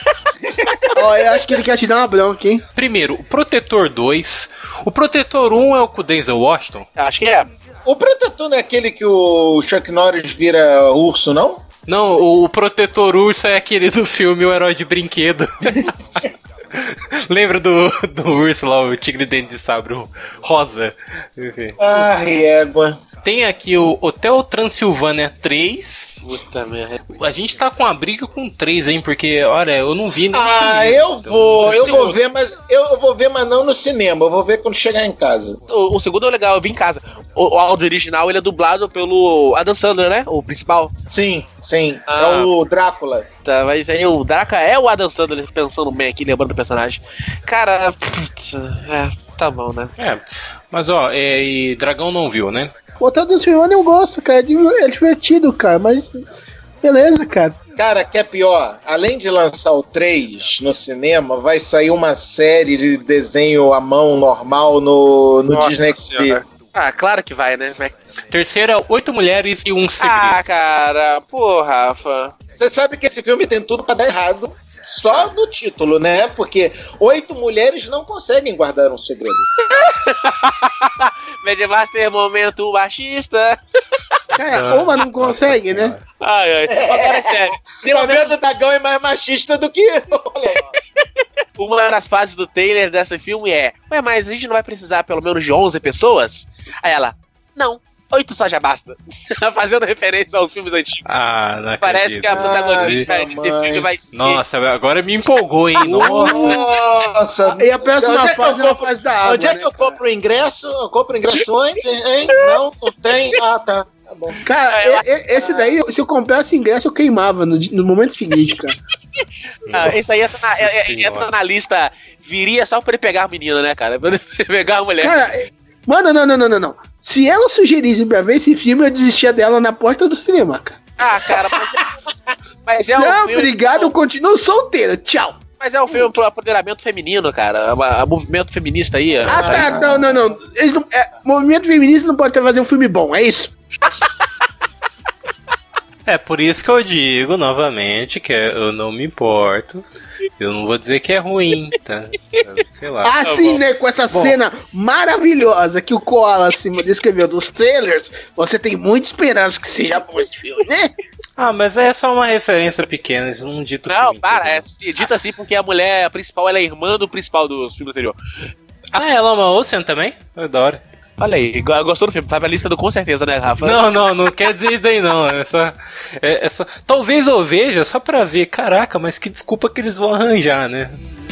Ó, eu acho que ele quer te dar uma bronca, hein? Primeiro, o Protetor dois. O Protetor um é o com o Denzel Washington? Acho que é. O Protetor não é aquele que o Chuck Norris vira urso, não? Não, o Protetor Urso é aquele do filme O Herói de Brinquedo. Lembra do, do urso lá, o tigre dente de sabre, o rosa? Enfim. Ah, égua. Tem aqui o Hotel Transilvânia três. Puta merda. A gente tá com a briga com três, hein? Porque, olha, eu não vi nem. Ah, eu vou, eu vou ver, mas eu vou ver, mas não no cinema. Eu vou ver quando chegar em casa. O, o segundo é legal, eu vi em casa. O, o áudio original ele é dublado pelo Adam Sandler, né? O principal. Sim, sim. Ah. É o Drácula. Tá, mas aí o Draca é o Adam Sandler pensando bem aqui, lembrando do personagem. Cara, putz, é, tá bom, né? É, mas ó, é, e Dragão não viu, né? O Hotel Transilvânia eu gosto, cara. É divertido, cara, mas beleza, cara. Cara, que é pior, além de lançar o três no cinema, vai sair uma série de desenho à mão normal no, no Nossa Disney X D. Ah, claro que vai, né? Vai. Terceira, Oito Mulheres e um Segredo. Ah, cara, pô, Rafa. Você sabe que esse filme tem tudo pra dar errado. Só no título, né? Porque oito mulheres não conseguem guardar um segredo. Medimaster momento machista. É, uma não consegue, né? Ai, ai. Agora é sério. Tá vendo, o Dragão é mais machista do que eu. Uma das fases do trailer desse filme é: ué, mas a gente não vai precisar pelo menos de onze pessoas? Aí ela, não. Oito só já basta. Fazendo referência aos filmes antigos. Ah, não Parece acredito. que a protagonista Ai, desse mamãe. filme vai ser. Nossa, agora me empolgou, hein? Nossa. Nossa. E a próxima Onde é que fase eu é a compro- fase da água, Onde é né, que eu compro o ingresso? Eu compro o ingresso antes, hein? Não, não tem. Ah, tá. Tá bom. Cara, É, eu- e- e- esse daí, se eu comprasse ingresso, eu queimava no, di- no momento seguinte, cara. Ah, esse aí entra na, é- é- Senhora. entra na lista. Viria só pra ele pegar a menina, né, cara? Pra ele pegar a mulher. Cara, é- mano, não, não, não, não, não. Se ela sugerisse pra ver esse filme, eu desistia dela na porta do cinema, cara. Ah, cara, mas, mas é um Não, filme. obrigado, eu continuo solteiro. Tchau. Mas é um filme pro apoderamento feminino, cara. A, a movimento feminista aí. Ah, tá, não, não, não. Eles não é, movimento feminista não pode ter fazer um filme bom, é isso? É por isso que eu digo novamente que eu não me importo. Eu não vou dizer que é ruim, tá? Sei lá. Assim, né, com essa Bom. cena maravilhosa que o Koala acima descreveu dos trailers, você tem muita esperança que seja bom esse filme, né? Ah, mas é só uma referência pequena, eles não dito Não, filme para, inteiro. é assim, dita assim porque a mulher principal ela é irmã do principal do filme anterior. Ah, ela é uma Ocean também? Eu adoro. Olha aí, go- gostou do filme? Tá na lista do com certeza, né, Rafa? Não, não, não quer dizer isso daí não. É só, é, é só. Talvez eu veja só pra ver. Caraca, mas que desculpa que eles vão arranjar, né?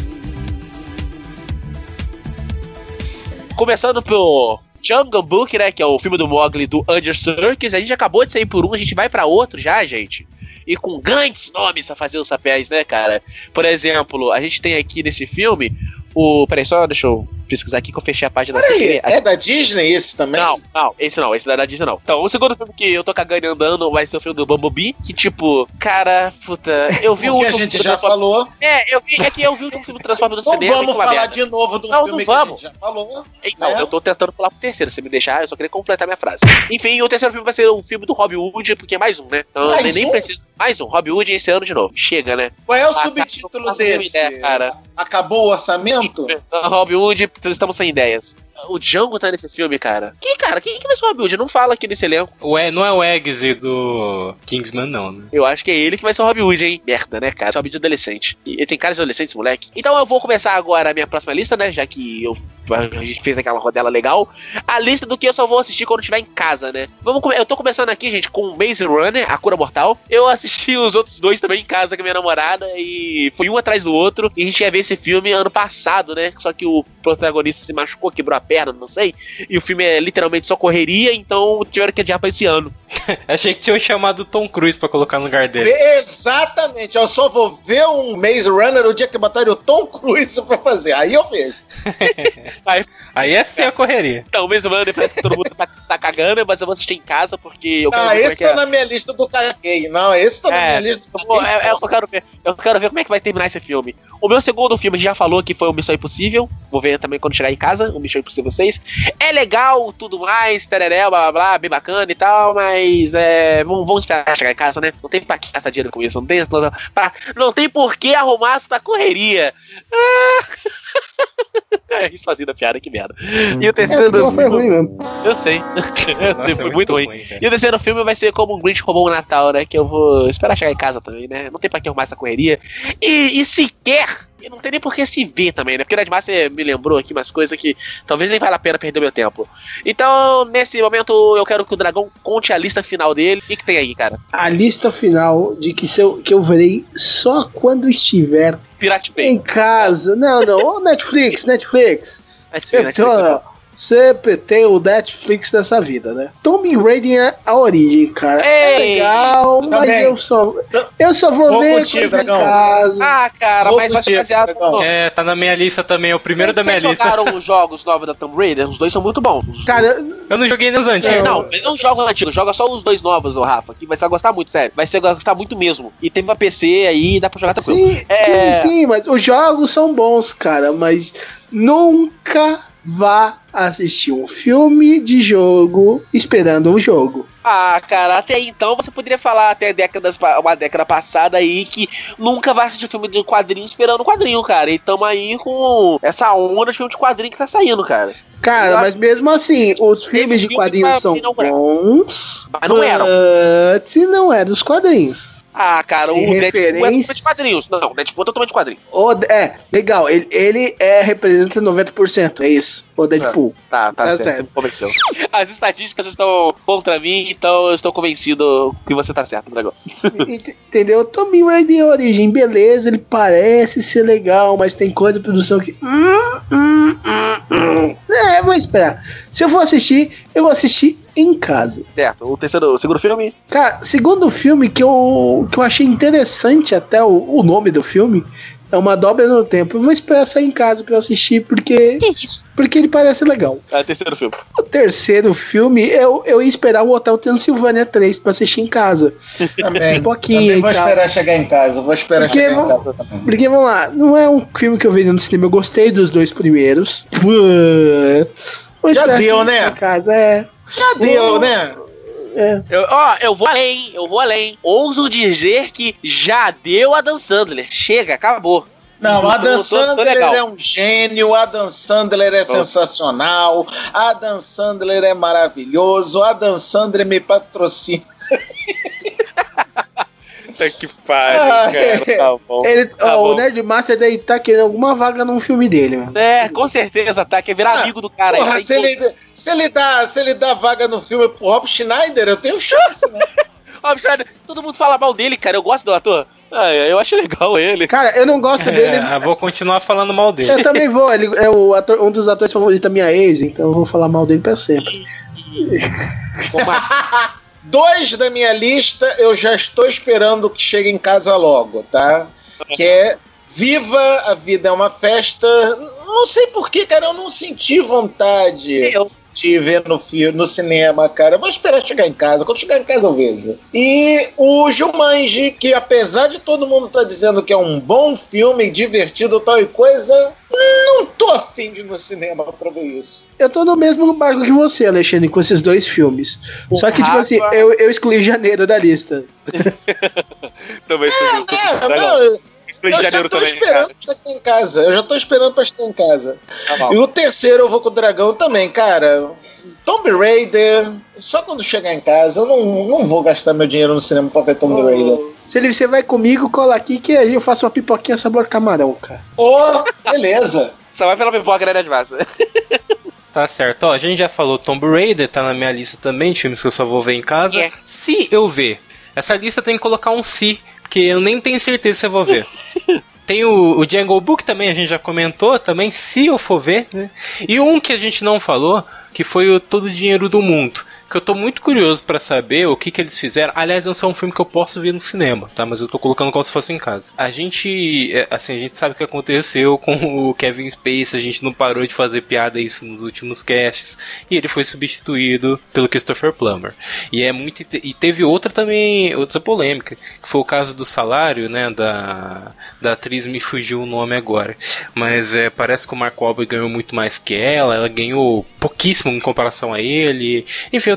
Começando pelo Jungle Book, né, que é o filme do Mowgli do Andy Serkis. A gente acabou de sair por um, a gente vai pra outro já, gente. E com grandes nomes a fazer os papéis, né, cara? Por exemplo, a gente tem aqui nesse filme o... Peraí, só deixa eu pesquisar aqui que eu fechei a página. Peraí, aqui. é da Disney esse também? Não, não, esse não, esse não é da Disney não. Então, o segundo filme que eu tô cagando e andando vai ser o filme do Bumblebee, que tipo, cara, puta, eu vi o Porque a último gente filme já do Transformers- falou. É, eu vi, é que eu vi o último filme do Transformers no Não cinema. vamos e foi uma falar merda. de novo do Não, filme não que a vamos. gente já falou. Então, né? eu tô tentando pular pro terceiro, se me deixar, eu só queria completar minha frase. Enfim, o terceiro filme vai ser o filme do Robin Hood, porque é mais um, né? Então, Mais eu nem um? preciso. Mais um, Robin Hood esse ano de novo. Chega, né? Qual é o Ah, cara, subtítulo não faço a mínima desse? ideia, cara. Acabou o orçamento? Então, Robin Hood, estamos sem ideias. O Django tá nesse filme, cara. Quem, cara? Quem que vai ser o Robin Hood? Não fala aqui nesse elenco. Ué, não é o Eggsy do Kingsman, não, né? Eu acho que é ele que vai ser o Robin Hood, hein? Merda, né, cara? Esse é o Robin Hood adolescente. E ele tem cara de adolescente, esse moleque. Então eu vou começar agora a minha próxima lista, né? Já que eu, a gente fez aquela rodela legal. A lista do que eu só vou assistir quando estiver em casa, né? Vamos come- eu tô começando aqui, gente, com Maze Runner, A Cura Mortal. Eu assisti os outros dois também em casa com a minha namorada e foi um atrás do outro. E a gente ia ver esse filme ano passado, né? Só que o protagonista se machucou, quebrou a perna, não sei. E o filme é literalmente só correria, então tiveram que adiar pra esse ano. Achei que tinham chamado o Tom Cruise pra colocar no lugar dele. Exatamente, eu só vou ver um Maze Runner o dia que botarem o Tom Cruise pra fazer, aí eu vejo. Aí, Aí é sim a correria. então, mesmo ano, parece que todo mundo tá, tá cagando, mas eu vou assistir em casa porque eu quero Ah, ver como é esse que tá é. na minha lista do caguei. Não, esse tá na É, minha lista do eu, vou- caguei. é, é, eu quero ver. Eu quero ver como é que vai terminar esse filme. O meu segundo filme a gente já falou que foi o Missão Impossível. Vou ver também quando chegar em casa, o Missão Impossível seis. É legal, tudo mais, tereréu, blá blá blá, bem bacana e tal, mas é, vamos, vamos esperar chegar em casa, né? Não tem pra que gastar dinheiro com isso, não tem, não, pra, não tem por que arrumar essa correria. Ah. Ri sozinho da piada, que merda. E o terceiro é, foi ruim mesmo. Eu sei. Eu sei, foi muito ruim. ruim e o terceiro filme vai ser como um Grinch roubou o Natal, né? Que eu vou esperar chegar em casa também, né? Não tem pra que arrumar essa correria. E, e sequer, não tem nem por que se ver também, né? Porque o Edmar, você me lembrou aqui umas coisas que talvez nem valha a pena perder meu tempo. Então, nesse momento, eu quero que o Dragão conte a lista final dele. O que, que tem aí, cara? A lista final de que, se eu, que eu verei só quando estiver Pirate Bay. Em casa. Não, não. Ô, Netflix, Netflix. Netflix, Netflix então, sempre tem o Netflix dessa vida, né? Tomb Raider é a origem, cara. É legal, mas Também. eu só, eu só vou, Vou ver contigo, em Dragão. casa. Ah, cara, Vou mas vai ser contigo, baseado Dragão. no... É, tá na minha lista também, é o primeiro Vocês da minha vocês lista. jogaram os jogos novos da Tomb Raider? Os dois são muito bons. Cara, eu não joguei nos antigos. É, não, não joga antigo, joga só os dois novos, ô Rafa, que vai ser gostar muito, sério. Vai ser gostar muito mesmo. E tem pra P C aí, dá pra jogar tranquilo. sim, É... sim, sim, mas os jogos são bons, cara, mas nunca vá assistir um filme de jogo esperando um jogo. Ah, cara, até então você poderia falar até décadas, uma década passada aí que nunca vai assistir filme de quadrinho esperando um quadrinho, cara. E tamo aí com essa onda de filme de quadrinho que tá saindo, cara. Cara, mas mesmo assim, os filmes de quadrinhos são bons, mas não eram. Mas não é dos quadrinhos. Ah, cara, o Tem Deadpool é referência- totalmente de quadrinhos. Não, o Deadpool é totalmente de quadrinho. O, é, legal, ele, ele é, representa noventa por cento, é isso, o Deadpool. Tá, tá, Tá certo, certo. você me convenceu. As estatísticas estão contra mim, então eu estou convencido que você tá certo, Dragão. Ent- Entendeu? Tomb Raider é origem, beleza, ele parece ser legal, mas tem coisa de produção que... Hum, hum, hum, hum. É, vou esperar. Se eu for assistir, eu vou assistir em casa. Certo, o terceiro, o segundo filme? Cara, segundo filme que eu, que eu achei interessante até o, o nome do filme é Uma Dobra no Tempo. Eu vou esperar sair em casa pra eu assistir porque, porque ele parece legal. É, terceiro filme. O terceiro filme, eu, eu ia esperar o Hotel Transilvânia três pra assistir em casa. Também. Um pouquinho Também e vou tal. esperar chegar em casa. Vou esperar Porque, chegar em vamos- casa também. Porque, vamos lá, não é um filme que eu vejo no cinema. Eu gostei dos dois primeiros. Putz. Vou Já esperar deu, assistir né? em casa, é. Já deu, né? É. Eu, ó, eu vou além, eu vou além. Ouso dizer que já deu a Dan Sandler. Chega, acabou. Não, Tô- Adam tô- tô Sandler legal. é um gênio, Adam Sandler é Tô. sensacional, Adam Sandler é maravilhoso, Adam Sandler me patrocina. Puta que pariu, Ah, cara. Tá bom. Ele, Tá ó, o bom. Nerdmaster daí tá querendo alguma vaga num filme dele, mano. É, com certeza, tá? Quer virar Ah, amigo do cara. Porra, aí, se ele, se, ele dá, se ele dá vaga no filme pro Rob Schneider, eu tenho chance, né? Ó, Richard, todo mundo fala mal dele, cara. Eu gosto do ator. Ah, eu acho legal ele. Cara, eu não gosto dele. É, eu vou continuar falando mal dele. Eu também vou, ele é o ator, um dos atores favoritos da minha ex, então eu vou falar mal dele pra sempre. Dois da minha lista eu já estou esperando que chegue em casa logo, tá? Que é Viva, a Vida é uma Festa. Não sei porquê, cara, eu não senti vontade Eu. de ver no, fi- no cinema, cara. Eu vou esperar chegar em casa. Quando chegar em casa eu vejo. E o Jumanji, que apesar de todo mundo estar dizendo que é um bom filme, divertido, tal e coisa, não tô afim de ir no cinema pra ver isso. Eu tô no mesmo barco que você, Alexandre, com esses dois filmes. O Só que, tipo Rafa- assim, eu, eu excluí janeiro da lista. Também sou É, não, eu Isso de já janeiro tô também, esperando cara. pra estar em casa. Eu já tô esperando pra estar em casa. Tá bom. E o terceiro eu vou com o Dragão também, cara. Tomb Raider, só quando chegar em casa. Eu não, não vou gastar meu dinheiro no cinema pra ver Tomb Raider. Se ele, você vai comigo, cola aqui que aí eu faço uma pipoquinha sabor camarão, cara. Ô, beleza. Só vai pela pipoca, né, de massa. Tá certo, ó, a gente já falou Tomb Raider, tá na minha lista também, de filmes que eu só vou ver em casa. É. Se eu ver, essa lista tem que colocar um se, porque eu nem tenho certeza se eu vou ver. Tem o, o Jungle Book também, a gente já comentou também, se eu for ver, né? E um que a gente não falou, que foi o Todo o Dinheiro do Mundo, que eu tô muito curioso pra saber o que que eles fizeram. Aliás, não é um filme que eu posso ver no cinema, tá? Mas eu tô colocando como se fosse em casa. A gente, é, assim, a gente sabe o que aconteceu com o Kevin Spacey, a gente não parou de fazer piada isso nos últimos casts, e ele foi substituído pelo Christopher Plummer. E é muito, e teve outra também, outra polêmica, que foi o caso do salário, né, da, da atriz, me fugiu o nome agora, mas é, parece que o Mark Wahlberg ganhou muito mais que ela, ela ganhou pouquíssimo em comparação a ele, enfim, outra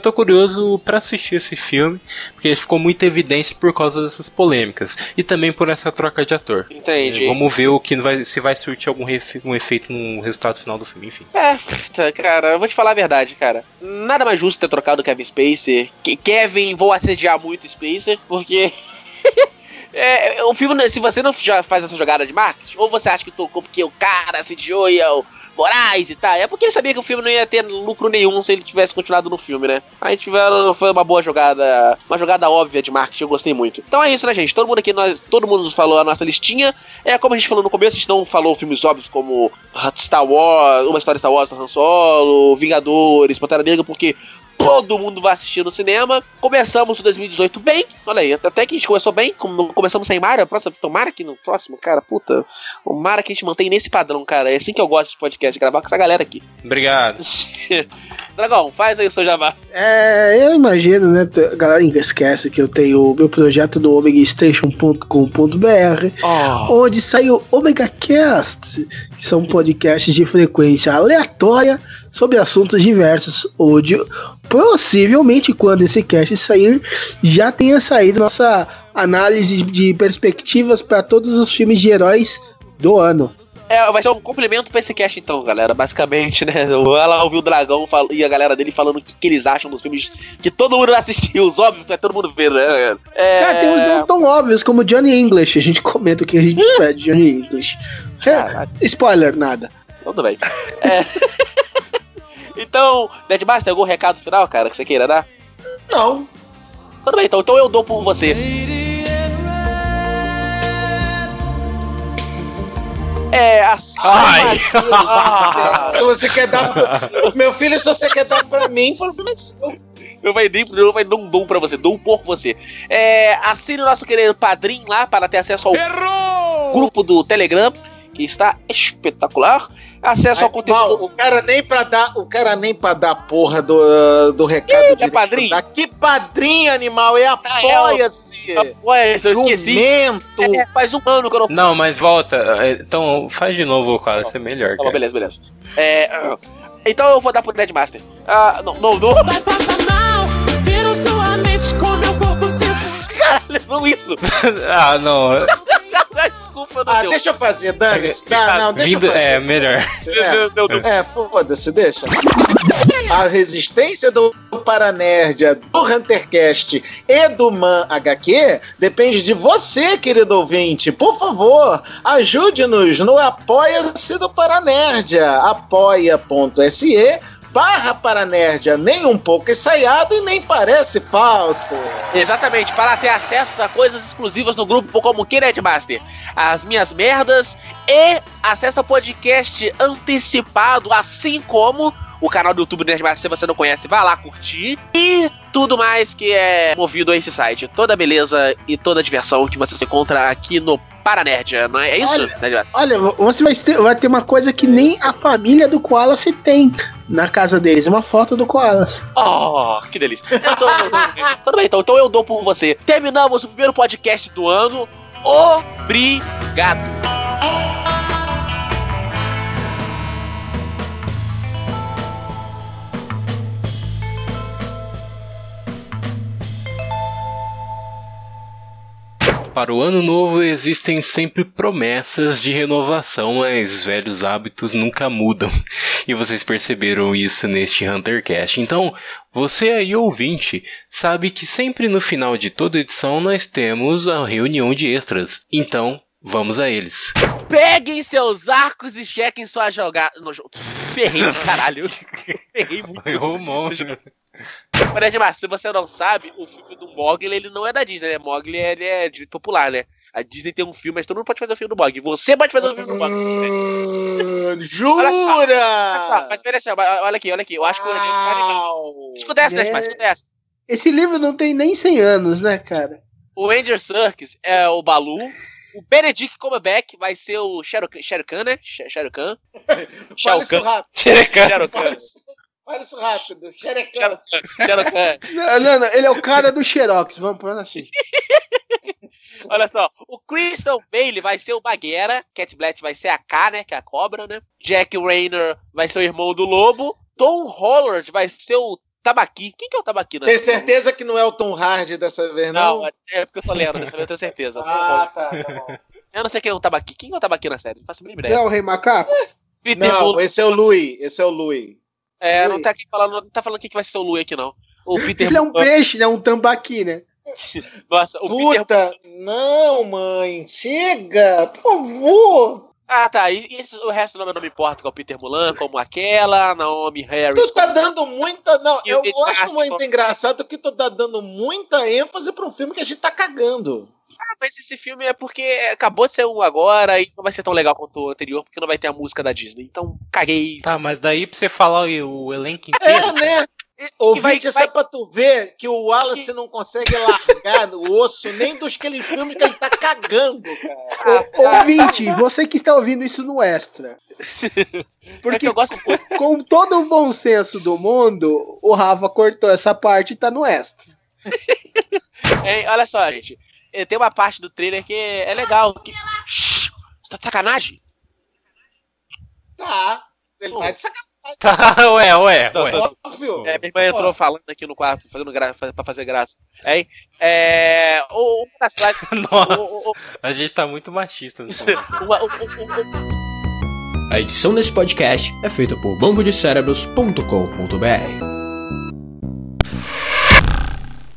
tô curioso pra assistir esse filme, porque ele ficou muito evidente por causa dessas polêmicas. E também por essa troca de ator. Entendi. É, vamos ver o que vai, se vai surtir algum refe, um efeito no resultado final do filme, enfim. É, tá, cara, eu vou te falar a verdade, cara. Nada mais justo ter trocado o Kevin Spacey. Que Kevin, vou assediar muito Spacey, porque... é, o filme, se você não já faz essa jogada de marketing, ou você acha que tocou porque o cara assediou e é o Moraes e tal, é porque ele sabia que o filme não ia ter lucro nenhum se ele tivesse continuado no filme, né? Aí tiveram, foi uma boa jogada, uma jogada óbvia de marketing, eu gostei muito. Então é isso, né, gente? Todo mundo aqui, nós, todo mundo falou a nossa listinha. É como a gente falou no começo, a gente não falou filmes óbvios como Star Wars, Uma História Star Wars, Han Solo, Vingadores, Pantera Negra, porque todo mundo vai assistir no cinema. Começamos o dois mil e dezoito bem. Olha aí, até que a gente começou bem. Começamos sem Mario. Próximo, tomara que no próximo, cara, puta. Tomara que a gente mantém nesse padrão, cara. É assim que eu gosto de podcast, gravar com essa galera aqui. Obrigado. Dragão, faz aí o seu jabá. É, eu imagino, né? A galera esquece que eu tenho o meu projeto do omega station ponto com ponto b r, oh. onde sai o Omega Cast, que são podcasts de frequência aleatória sobre assuntos diversos. Onde possivelmente, quando esse cast sair, já tenha saído nossa análise de perspectivas para todos os filmes de heróis do ano. É, vai ser um complemento pra esse cast então, galera, basicamente, né? Ela ouviu o Dragão fal- e a galera dele falando o que, que eles acham dos filmes que todo mundo assistiu, os óbvios, que é todo mundo vendo, né? É... Cara, tem uns não tão óbvios, como Johnny English, a gente comenta o que a gente pede, Johnny English. É, spoiler, nada. Tudo bem. É... Então, Deadmaster, tem algum recado final, cara, que você queira dar? Não. Tudo bem, então, então eu dou por você. É, assim. Ai! Se você quer dar. Meu filho, se você quer dar pra mim, problema é seu. Eu vai dar um dom pra você, dou por você. É, assine o nosso querido padrinho lá para ter acesso ao Errou! grupo do Telegram, que está espetacular. Acesso ao conteúdo. Mal, o cara nem pra dar, o cara nem pra dar porra do, do recado de padrinho. Dar. Que padrinho, animal, é apoia-se. Ah, é, apoia-se, eu esqueci. É, faz um ano que eu não. Não, mas volta. Então faz de novo, cara, isso é melhor. Tá, beleza, beleza. É, então eu vou dar pro Deadmaster. Ah, não, não, não. Vai passar mal, vira sua mente com meu corpo se. Caralho, não isso. Ah, não. Desculpa, não Ah, deu. deixa eu fazer, Dani. Não, não, deixa Vindo, eu fazer. É, melhor. É, é foda-se, deixa. A resistência do Paranerdia, do HunterCast e do Man H Q depende de você, querido ouvinte. Por favor, ajude-nos no Apoia-se do Paranerdia. apoia.se barra Paranerdia, nem um pouco ensaiado e nem parece falso. Exatamente, para ter acesso a coisas exclusivas no grupo como o que, Nerdmaster? As minhas merdas e acesso a podcast antecipado, assim como o canal do YouTube do Nerdmaster, se você não conhece, vá lá curtir. E tudo mais que é movido a esse site. Toda a beleza e toda a diversão que você se encontra aqui no Paranerdia, não é, é isso? Olha, olha, você vai ter, vai ter uma coisa que nem a família do Koala se tem na casa deles, uma foto do Koala. Oh, que delícia. Eu tô, tudo bem, então, então eu dou por você. Terminamos o primeiro podcast do ano. Obrigado. Para o ano novo existem sempre promessas de renovação, mas velhos hábitos nunca mudam. E vocês perceberam isso neste HunterCast. Então, você aí ouvinte, sabe que sempre no final de toda edição nós temos a reunião de extras. Então, vamos a eles. Peguem seus arcos e chequem sua jogada. No jogo. Ferrei, caralho. Ferrei muito. Errou um monte. Mas se você não sabe, o filme do Mogli, ele não é da Disney, né? Mogli ele é direito popular, né? A Disney tem um filme, mas todo mundo pode fazer o filme do Mogli. Você pode fazer o filme do Mogli. Uh, jura? Olha só, mas olha, só, olha aqui, olha aqui. Eu acho que o Escuta essa, né, mas escuta essa. Esse livro não tem nem cem anos, né, cara? O Andy Serkis é o Balu. O Benedict Cumberbatch vai ser o Shao Kahn, né? Shao Kahn. Shao Kahn. Shao Kahn. Olha isso rápido, Xerecão. Não, não, não, ele é o cara do Xerox, vamos pôr assim. Olha só, o Christian Bale vai ser o Bagheera, Cat Blanchett vai ser a K, né, que é a cobra, né? Jack Rayner vai ser o irmão do lobo, Tom Holland vai ser o Tabaqui. Quem que é o Tabaqui? Tem certeza que não é o Tom Hardy dessa vez, não? Não, é porque eu tô lendo, dessa vez eu tenho certeza. Ah, tá, tá bom. Eu não sei quem é o Tabaqui. Quem é o Tabaqui na série? Não faço a mínima ideia. Não é o Rei Macaco? Peter Não, Bull- esse é o Louis. Esse é o Louis. É, não tá aqui falando, não tá falando quem que vai ser o Louis aqui, não. O Peter Ele é um Bull- peixe, né? Um tambaqui, né? Nossa, o Puta, Peter... não, mãe. Chega, por favor. Ah, tá. E, e esse- o resto do nome eu não me importa, que é o Peter Mulan, como aquela, Naomi Harris. Tu tá dando muita. Não, E eu o acho Castle. muito engraçado que tu tá dando muita ênfase pra um filme que a gente tá cagando. Ah, mas esse filme é porque acabou de ser um agora e não vai ser tão legal quanto o anterior, porque não vai ter a música da Disney. Então, caguei. Tá, mas daí pra você falar o, o elenco É, inteiro. né? E, Ouvinte, vai- isso vai- é pra tu ver que o Wallace não consegue largar o osso nem dos aqueles filmes que ele tá cagando, cara. Ô, ouvinte, você que está ouvindo isso no extra. Porque eu gosto muito. Com todo o bom senso do mundo, o Rafa cortou essa parte e tá no extra. Hein, olha só, gente. eh, Tem uma parte do trailer que é legal. Que... Shhh, você tá de sacanagem? Tá. Ele tá de sacanagem. Tá, ué, ué, ué. Óbvio. É, minha irmã entrou falando aqui no quarto, fazendo graça, pra fazer graça. Hein? É. O, uma das slides. Nossa, o- o- a gente tá muito machista nesse momento. uma- o- o- o- A edição desse podcast é feita por bambu de cérebros ponto com ponto b r.